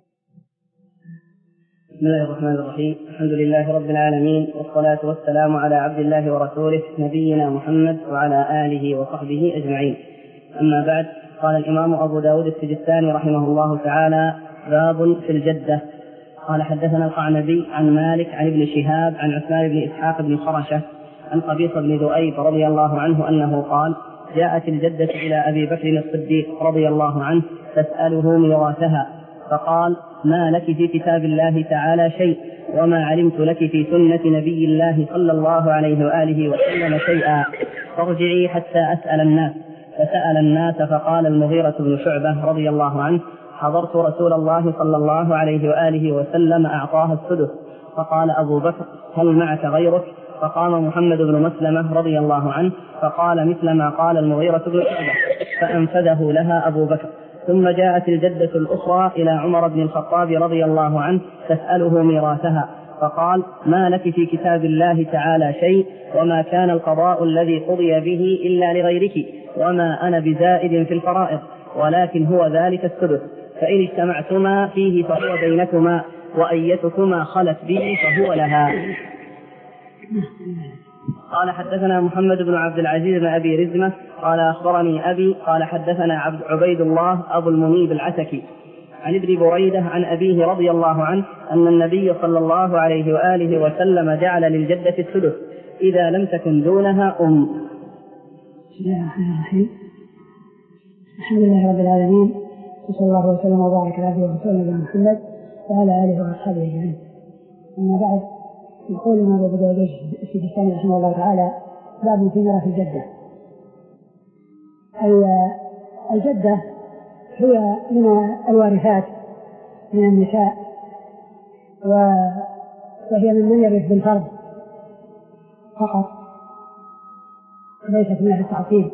بسم الله الرحمن الرحيم، الحمد لله رب العالمين، والصلاة والسلام على عبد الله ورسوله نبينا محمد وعلى آله وصحبه أجمعين. أما بعد، قال الإمام أبو داود السجستاني رحمه الله تعالى: باب في الجدة. قال: حدثنا القعنبي عن مالك عن ابن شهاب عن عثمان بن إسحاق بن خرشة عن قبيصة بن ذؤيب رضي الله عنه أنه قال: جاءت الجدة إلى أبي بكر الصديق رضي الله عنه تسأله ميراثها، فقال: ما لك في كتاب الله تعالى شيء وما علمت لك في سنة نبي الله صلى الله عليه وآله وسلم شيئا، فارجعي حتى أسأل الناس. فسأل الناس فقال المغيرة بن شعبة رضي الله عنه: حضرت رسول الله صلى الله عليه وآله وسلم أعطاها السدس. فقال أبو بكر: هل معك غيرك؟ فقام محمد بن مسلمة رضي الله عنه فقال مثل ما قال المغيرة بن شعبة، فأنفذه لها أبو بكر. ثم جاءت الجدة الأخرى إلى عمر بن الخطاب رضي الله عنه تسأله ميراثها، فقال: ما لك في كتاب الله تعالى شيء وما كان القضاء الذي قضي به إلا لغيرك، وما أنا بزائد في الفرائض، ولكن هو ذلك السدس، فإن اجتمعتما فيه فهو بينكما، وأيتكما خلت به فهو لها. قال حدثنا محمد بن عبد العزيز بن أبي رزمة قال أخبرني أبي قال حدثنا عبد عبيد الله أبو المنيب العتكي عن ابن بريدة عن أبيه رضي الله عنه أن النبي صلى الله عليه وآله وسلم جعل للجدة السدس إذا لم تكن دونها أم. بسم الله الرحمن الرحيم. الحمد لله رب العالمين، وصلى الله وسلم وبارك على نبينا محمد وعلى آله وأصحابه أجمعين. أما بعد، يقول الإمام أبو داود السجستاني رحمه الله تعالى: باب في ميراث الجدة. الجدة هي من الوارثات من النساء، وهي من من يرث بالفرض فقط، ليست من أهل التعصيب،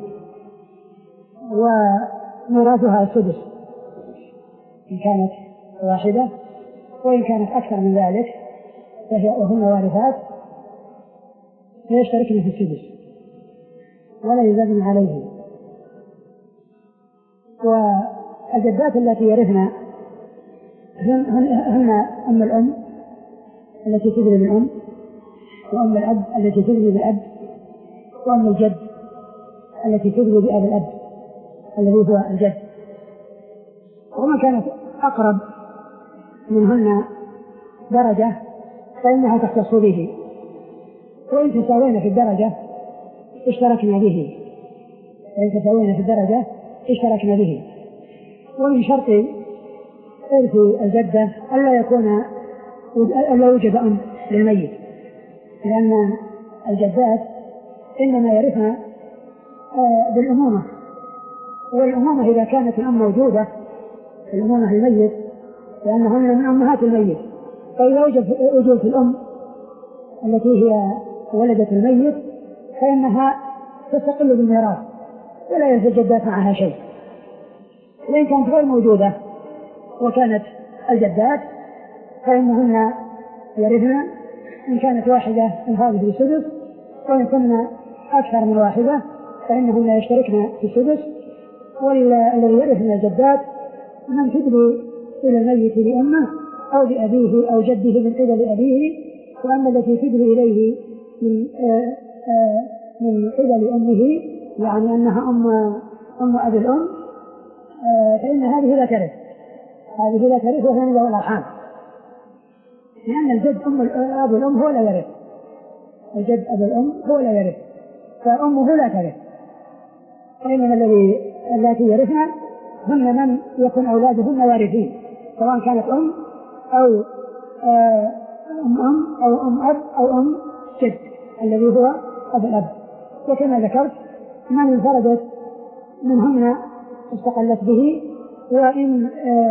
وميراثها السدس إن كانت واحدة، وإن كانت أكثر من ذلك وهن وارثات فيشتركن في السدس ولا يزادن عليه. والجدات التي يرثن هن أم الأم التي تدري بالأم، وأم الأب التي تدري بالأب، وأم الجد التي تدري بأب الأب الذي هو الجد. وما كانت أقرب منهن درجة فإنها تختص به، وإن تساوين في الدرجة اشتركنا به وإن تساوين في الدرجة اشتركنا به. ومن شرط إرث الجدة ألا يكون ألا يوجد أم للميت، لأن الجدات إنما يرثن بالأمومة، والأمومة إذا كانت الأم موجودة الأمومة الميت لأنهن من أمهات الميت، فإذا وجد وجود في الأم التي هي ولدت الميت فإنها تستقل بالميراث ولا يرث الجدات معها شيء. وإن كانت غير موجودة وكانت الجدات فإنهن يرثن، إن كانت واحدة انفرادت بالسدس، وإن كنا أكثر من واحدة فإنهن يشتركن في السدس. والذي يرث من الجدات من تدلي إلى الميت بأمه أو بأبيه أو جده من قبل أبيه، وأما التي تدلي إليه من آآ آآ من قبل أمه يعني أنها أم أم أبي الأم فإن هذه لا ترث هذه لا ترث وهي من ذوي الأرحام، لأن الجد أم أبو الأم هو لا يرث، الجد أبو الأم هو لا يرث، فأمه لا ترث. وإنما الذي التي يرثن هن من يكون أولادهن وارثين، سواء كانت أم أو أم أم أو أم أب أو أم جد الذي هو أب الأب. وكما ذكرت من انفردت منهن استقلت به، وإن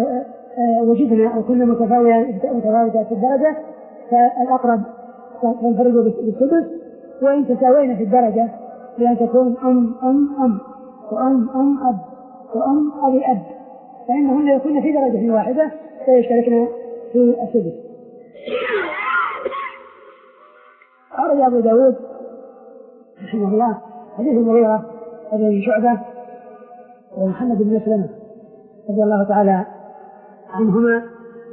وجدنا وكنا متفاوتة في الدرجة فالأقرب تنفرد بالسدس، وإن تساوينا في الدرجة بأن تكون أم أم أم وأم أم أب وأم أبي أب فإنهن يكون في درجة واحدة فيشتركنا في السدس. أخرج أبو داود رحمه الله حديث المغيرة بن شعبة ومحمد بن مسلمة رضي الله تعالى عنهما،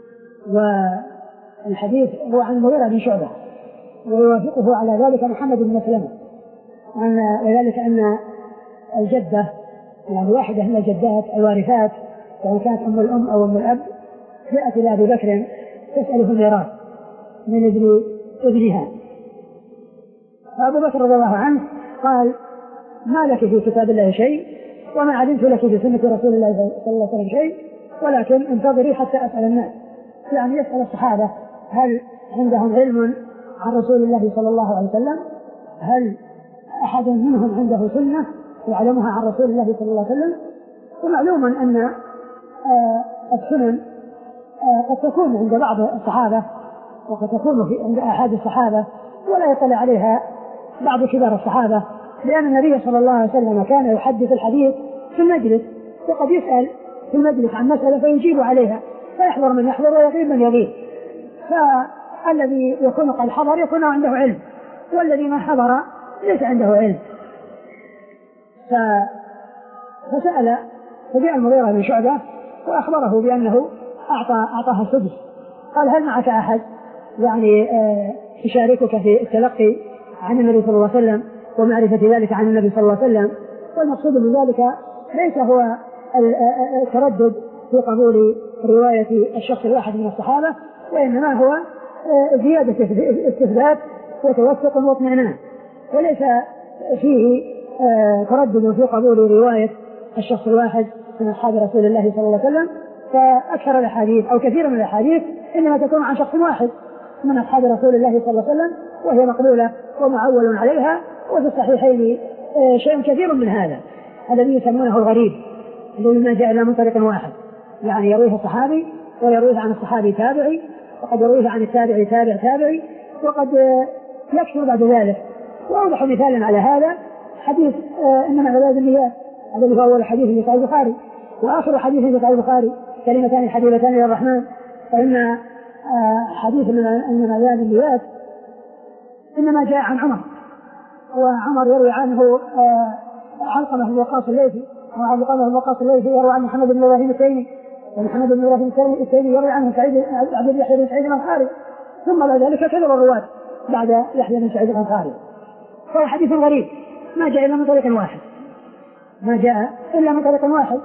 والحديث هو عن المغيرة بن شعبة ويوافقه على ذلك محمد بن مسلمة، وذلك أن الجدة يعني واحدة من الجدات الوارثات سواء كانت أم الأم أو أم الأب جاءت إلى أبي بكر تسأله الميراث من ابن ابنها، فأبو بكر رضي الله عنه قال: ما لك في كتاب الله شيء وما علمت لك في سنة رسول الله صلى الله عليه وسلم شيء، ولكن انتظري حتى أسأل الناس. يعني يسأل الصحابة هل عندهم علم عن رسول الله صلى الله عليه وسلم، هل أحد منهم عنده سنة يعلمها عن رسول الله صلى الله عليه وسلم. ومعلوم أن السنن قد تكون عند بعض الصحابة وقد تكون عند أحد الصحابة ولا يطلع عليها بعض كبار الصحابة، لأن النبي صلى الله عليه وسلم كان يحدث الحديث في المجلس، وقد يسأل في المجلس عن مسألة فيجيب عليها، فيحضر من يحضر ويغيب من يغيب. فالذي يكون قد حضر يكون عنده علم، والذي ما حضر ليس عنده علم. فسأل فجاء المغيرة بن شعبة وأخبره بأنه أعطى أعطاها السدس. قال هل معك أحد يعني آه يشاركك في التلقي عن النبي صلى الله عليه وسلم ومعرفة ذلك عن النبي صلى الله عليه وسلم؟ والمقصود من ذلك ليس هو التردد في قبول رواية الشخص الواحد من الصحابة، وإنما هو زيادة استثبات وتوثق واطمئنان، وليس فيه تردد في قبول رواية الشخص الواحد من أصحاب رسول الله صلى الله عليه وسلم. فأكثر الأحاديث أو كثير من الأحاديث إنما تكون عن شخص واحد من أصحاب رسول الله صلى الله عليه وسلم، وهي مقبولة ومعول عليها. وفي الصحيحين شيء كثير من هذا الذي يسمونه الغريب، الذي ما جاء إلا من طريق واحد، يعني يرويه الصحابي ويرويه عن الصحابي تابعي، وقد يرويه عن التابعي تابع تابعي، وقد يكثر بعد ذلك. وأوضح مثال على هذا حديث إنما عباد النيات الذي هو أول حديث في صحيح البخاري وآخر حديث في صحيح البخاري، كلمتان حبيبتان إلى الرحمن. فإن حديث إنما عباد النيات إنما جاء عن عمر، وعمر يروي عنه علقمة بن وقاص الليثي، وعلقمة بن وقاص الليثي يروي عن محمد بن إبراهيم التيمي، ومحمد بن إبراهيم التيمي يروي عنه سعيد عبد يحيى بن سعيد الأنصاري، ثم بعد ذلك كثر الرواة بعد يحيى بن سعيد الأنصاري. فهو حديث غريب ما جاء إلا من طريق واحد، ما جاء إلا من طريق واحد،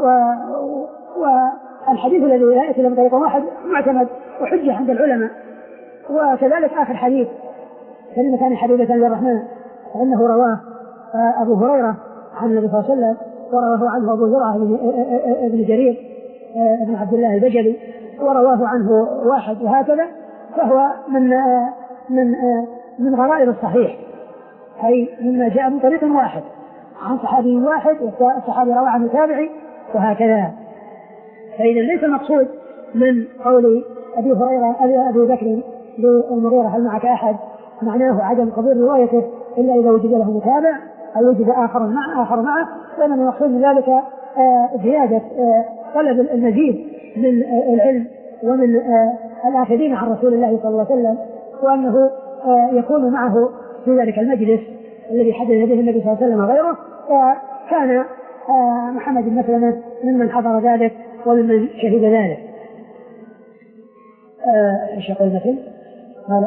والحديث الذي لا يأتي إلا من طريق واحد معتمد وحجة عند العلماء. وكذلك آخر حديث كلمتان حبيبتان للرحمن، فإنه رواه أبو هريرة عن النبي صلى الله عليه وسلم، ورواه عنه أبو زرعة بن جرير بن عبد الله البجلي، ورواه عنه واحد، وهكذا. فهو من من من غرائب الصحيح، أي مما جاء من طريق واحد عن صحابي واحد، والصحابي روى عنه تابعي، وهكذا. فإذا ليس المقصود من قول أبي هريرة أبي بكر للمغيرة هل معك أحد معناه عدم قبول روايته إلا إذا وجد له متابع أو وجد آخر معه آخر معه وإنما المقصود من ذلك آه زيادة آه طلب المزيد من آه العلم ومن آه الآخذين عن رسول الله صلى الله عليه وسلم، وأنه آه يكون معه في ذلك المجلس الذي حدث به النبي صلى الله عليه وسلم غيره. فكان آه محمد بن مسلمة ممن حضر ذلك وممن شهد ذلك. ايش يقول مثل قال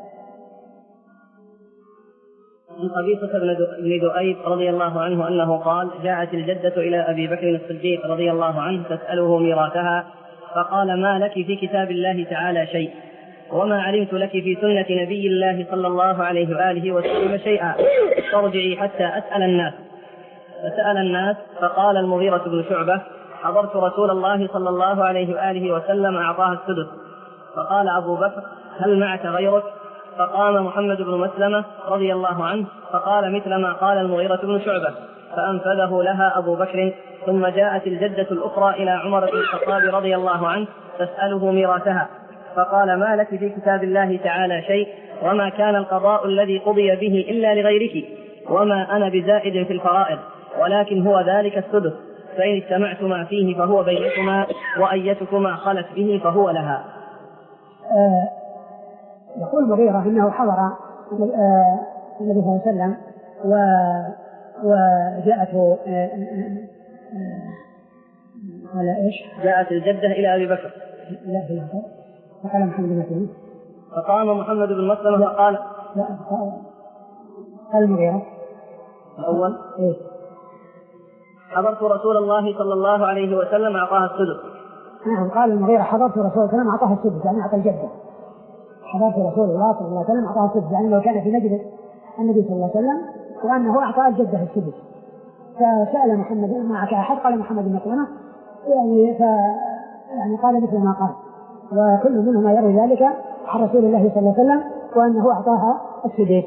عن قبيصة بن دؤيب رضي الله عنه أنه قال جاءت الجدة إلى أبي بكر الصديق رضي الله عنه تسأله ميراثها، فقال ما لك في كتاب الله تعالى شيء، وما علمت لك في سنة نبي الله صلى الله عليه وآله وسلم شيئا، فارجعي حتى أسأل الناس. فسأل الناس فقال المغيرة بن شعبة حضرت رسول الله صلى الله عليه وآله وسلم أعطاها السدس. فقال أبو بكر هل معك غيرك؟ فقام محمد بن مسلمة رضي الله عنه فقال مثل ما قال المغيرة بن شعبة، فأنفذه لها أبو بكر. ثم جاءت الجدة الأخرى إلى عمر بن الخطاب رضي الله عنه تسأله ميراثها، فقال ما لك في كتاب الله تعالى شيء، وما كان القضاء الذي قضي به إلا لغيرك، وما أنا بزائد في الفرائض، ولكن هو ذلك السدس، فإن اجتمعتما فيه فهو بينكما، وأيتكما خلت به فهو لها. آه يقول المغيرة إنه حضر آه النبي صلى الله عليه وسلم وجاءته آه قال آه إيش؟ جاءت الجدة إلى أبي بكر. لا في الآخر فقال محمد بن مسلمة، فقام محمد بن مسلمة وقال لا قال المغيرة الأول إيه؟ حضرت رسول الله صلى الله عليه وسلم أعطاها السدس. نعم قال المغيرة حضرت رسول الله صلى الله عليه وسلم أعطاها السدس، يعني أعطى الجدة. حضرت رسول الله صلى الله عليه وسلم أعطاها السدس، يعني لو كان في مجلس النبي صلى الله عليه وسلم وأنه أعطى الجدة السدس. فسأل محمد معك أحد؟ قال محمد بن مسلمة، يعني ف يعني قال مثل ما قال. وكل منهما يروي ذلك عن رسول الله صلى الله عليه وسلم وأنه أعطاها السديس.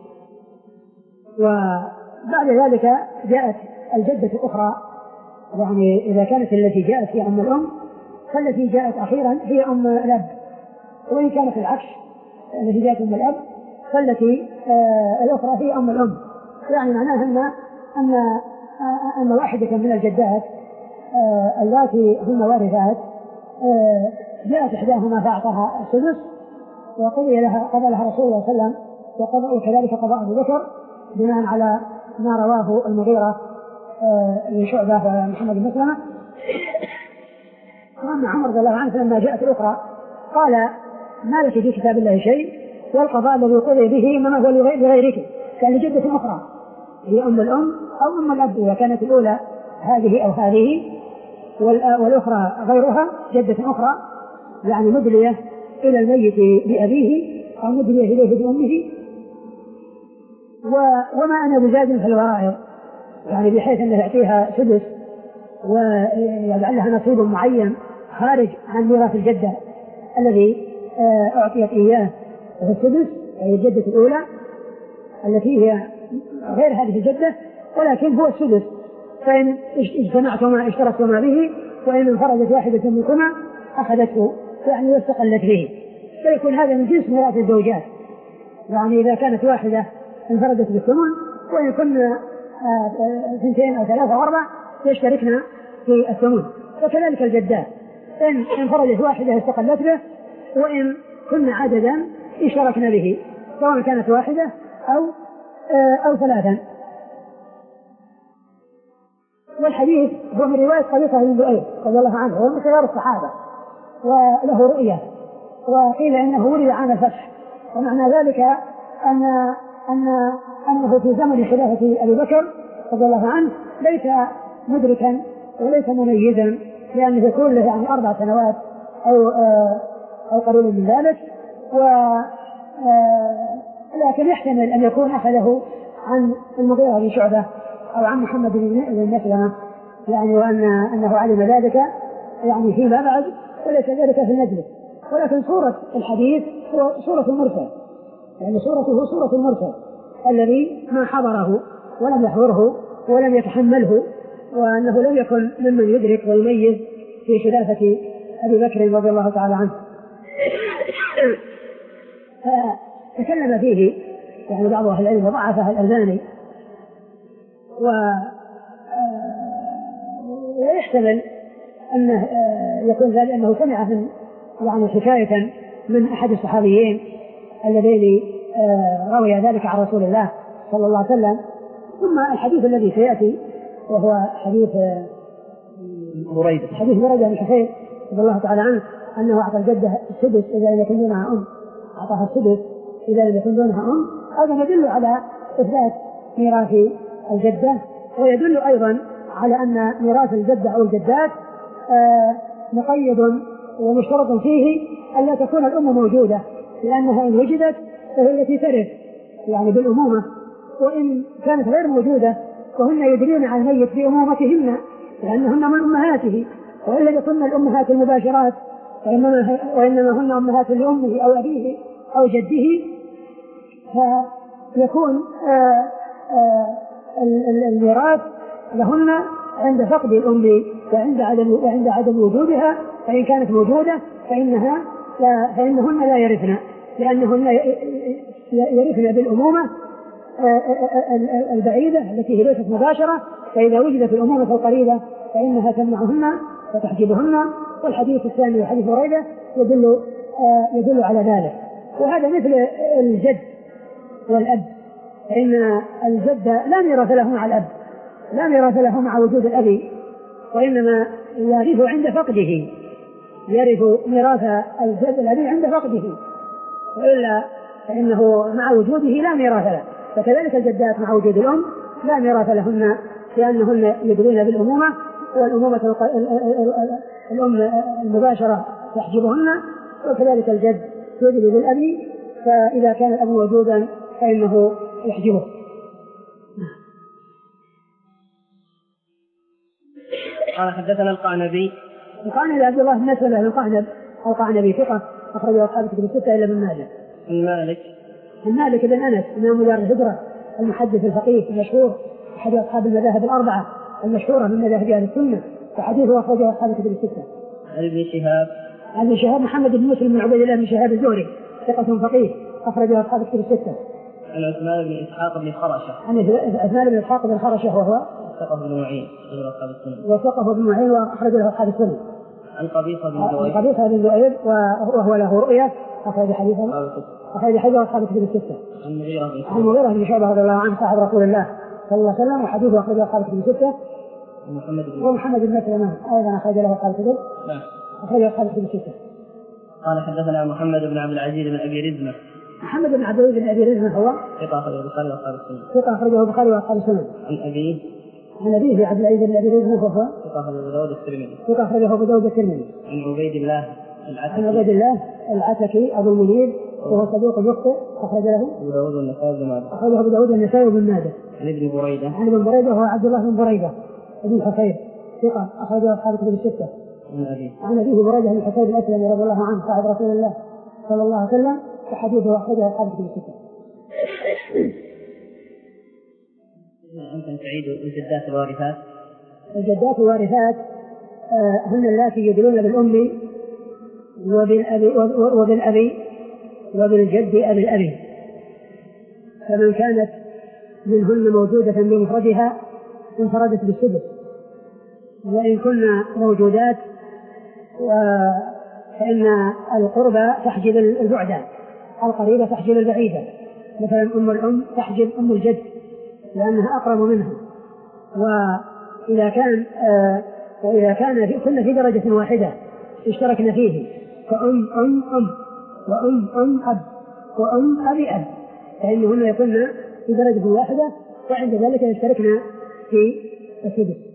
وبعد ذلك جاءت الجدة الأخرى، يعني إذا كانت التي جاءت هي أم الأم فالتي جاءت أخيرا هي أم الأب، وإن كانت العكس التي جاءت أم الأب فالتي آه الأخرى هي أم الأم. يعني معناها أن أن آه أن واحدة من الجدات آه اللاتي هن وارثات آه جاءت إحداهما فأعطاها السدس وقضي لها قضى لها رسول الله صلى الله عليه وسلم، وقضى وكذلك قضاء أبو بكر بناء على ما رواه المغيرة من شعبة محمد بن مسلمة. وأما عمر رضي الله عنه لما جاءت الأخرى قال ما لك في كتاب الله شيء والقضاء الذي قضي به إنما هو لغيرك، كان لجدة أخرى هي أم الأم أو أم الأب إذا كانت الأولى هذه أو هذه والأخرى غيرها جدة أخرى، يعني مدلية إلى الميت بأبيه أو مدلية إليه بأمه. وما أنا بزاد في الورائض، يعني بحيث أنه يعطيها سدس ويجعل لها نصيب معين خارج عن ميراث الجدة الذي أعطيت إياه وهو السدس، يعني الجدة الأولى التي هي غير هذه الجدة، ولكن هو السدس، فإن اجتمعتما اشتركتما به وإن انفردت واحدة منكما أخذته يعني واستقلت به، فيكون هذا من جنس ميراث الزوجات. يعني إذا كانت واحدة انفردت بالثمن وإن كنا اثنتين أو ثلاثة وأربع يشتركنا في الثمن، وكذلك الجدات إن انفردت واحدة استقلت به وإن كنا عددا اشتركنا به سواء كانت واحدة أو أو ثلاثا. والحديث هو من رواية قبيصة بن ذؤيب رضي الله عنه، هو من كبار الصحابة وله رؤية، وقيل إنه ولد عام الفتح، ومعنى ذلك أن أن أنه في زمن خلافة أبي بكر رضي الله عنه ليس مدركا وليس مميزا، لأنه يكون له يعني أربع سنوات أو أو قريب من ذلك، و لكن يحتمل أن يكون أخذه عن المغيرة بن شعبة أو عن محمد بن مسلمة، يعني وأن أنه علم ذلك يعني فيما بعد وليس ذلك في المجلس. ولكن صورة الحديث هو صورة المرسل، يعني صورته صورة المرسل الذي ما حضره ولم يحضره ولم يتحمله، وأنه لم يكن ممن يدرك ويميز في خلافة أبي بكر رضي الله تعالى عنه. تكلم فيه يعني بعض أهل العلم وضعفه الألباني، ويحتمل أنه يكون ذلك أنه سمع من يعني حكاية من أحد الصحابيين الذين روي ذلك عن رسول الله صلى الله عليه وسلم. ثم الحديث الذي سيأتي وهو حديث بريدة حديث بريدة بن حصين رضي الله تعالى عنه أنه أعطى الجدة السدس إذا لم يكن دونها أم، أعطاها السدس إذا لم يكن دونها أم. هذا يدل على إثبات ميراث الجدة، ويدل أيضا على أن ميراث الجدة أو الجدات آه مقيد ومشترط فيه أن لا تكون الأم موجودة، لأنها إن وجدت فهي التي ترث يعني بالأمومة، وإن كانت غير موجودة فهن يدرين عن الميت بأمومتهن لأنهن من أمهاته، وإلا يكن الأمهات المباشرات وإنما, وإنما هن أمهات لأمه أو أبيه أو جده، فيكون آآ آآ الميراث لهن عند فقد الأم وعند عدم, وعند عدم وجودها، فإن كانت موجودة فإنها لا فإنهن لا يرثن، لأنهن يرثن بالأمومة البعيدة التي هي ليست مباشرة، فإذا وجدت الأمومة القريبة فإنها تمنعهن وتحجبهن. والحديث الثاني حديث بريدة يدل, يدل على ذلك. وهذا مثل الجد والأب، فإن الجد لا ميراث له مع الأب، لا ميراث له مع وجود الأب، وإنما يرث عند فقده، يرث ميراث الجد الأبي عند فقده، وإلا فإنه مع وجوده لا ميراث له. فكذلك الجدات مع وجود الأم لا ميراث لهن، لأنهن يدرين بالأمومة، والأمومة الأم المباشرة تحجبهن، وكذلك الجد يدري بالأب، فإذا كان الأب موجودا فإنه يحجبه. قال حدثنا القعنبي القعنبي عبد الله بن مسلمة القعنب أوقع النبي ثقة أخرجه أصحاب الكتب الستة إلا ابن ماجه. عن مالك عن مالك بن أنس إمام دار الهجرة المحدث الفقيه المشهور أحد أصحاب المذاهب الأربعة المشهورة من مذاهب أهل السنة وحديثه أخرجه أصحاب الكتب الستة. عن ابن شهاب عن ابن شهاب محمد بن مسلم بن عبيد الله بن شهاب الزهري ثقة فقيه أخرجه أصحاب الكتب الستة. عن عثمان بن إسحاق بن خرشة عن عثمان بن إسحاق بن خرشة وهو ثقة بن معين أصحاب السنة وثقه بن معين وأخرج له أصحاب السنة. عن قبيصة بن ذؤيب قبيصة بن ذؤيب وهو له رؤية أخرج حديثه أخرج حديثه أصحاب الكتب الستة. عن المغيرة بن عن المغيرة بن شعبة رضي الله عنه صاحب رسول الله صلى الله عليه وسلم وحديثه أخرج أصحاب الكتب الستة. ومحمد بن مسلمة أيضا أخرج له أصحاب الكتب أخرج أصحاب الكتب الستة. قال حدثنا محمد بن عبد العزيز بن أبي رزمة. محمد بن عبد العزيز بن أبي رزمة هو ثقة أخرجه البخاري وأصحاب السنة. ثقة أخرجه البخاري وأصحاب السنة. عن أبيه عن أبيه عبد العزيز بن أبي رزمة وهو ثقة أخرجه أبو داود الترمذي. ثقة أخرجه أبو داود الترمذي. عن عبيد الله العتكي. عن عبيد الله العتكي أبو المنيب وهو صدوق يخطئ أخرج له أبو داود والنسائي بن ماجه. أخرجه أبو داود والنسائي بن ماجه. عن ابن بريدة. عن ابن بريدة وهو عبد الله بن بريدة بن حصير ثقة أخرجه أصحاب الكتب الستة. عن أبيه. عن أبيه بريدة بن حصير الأسلمي رضي الله عنه صاحب رسول الله صلى الله عليه وسلم وحديثه أخرجه أصحاب الكتب الستة. أنت تعيد الجدات الوارثات. الجدات الوارثات آه هن اللاتي يدلون بالأم وبالأبي وبالأبي وبالجد أبي الأبي، فمن كانت منهن موجودة بمفردها انفردت بالسدس، وإن كنا موجودات فإن القربى تحجب البعد، القريبة تحجب البعيدة، مثلا أم الأم تحجب أم الجد لأنها أقرب منها. وإذا كان آه وإذا كان في كنا في درجة واحدة اشتركنا فيه كأم أم أم وأم أم أب وأم أبي أب فإنهن يكون في درجة واحدة، وعند ذلك يشتركنا في السدس.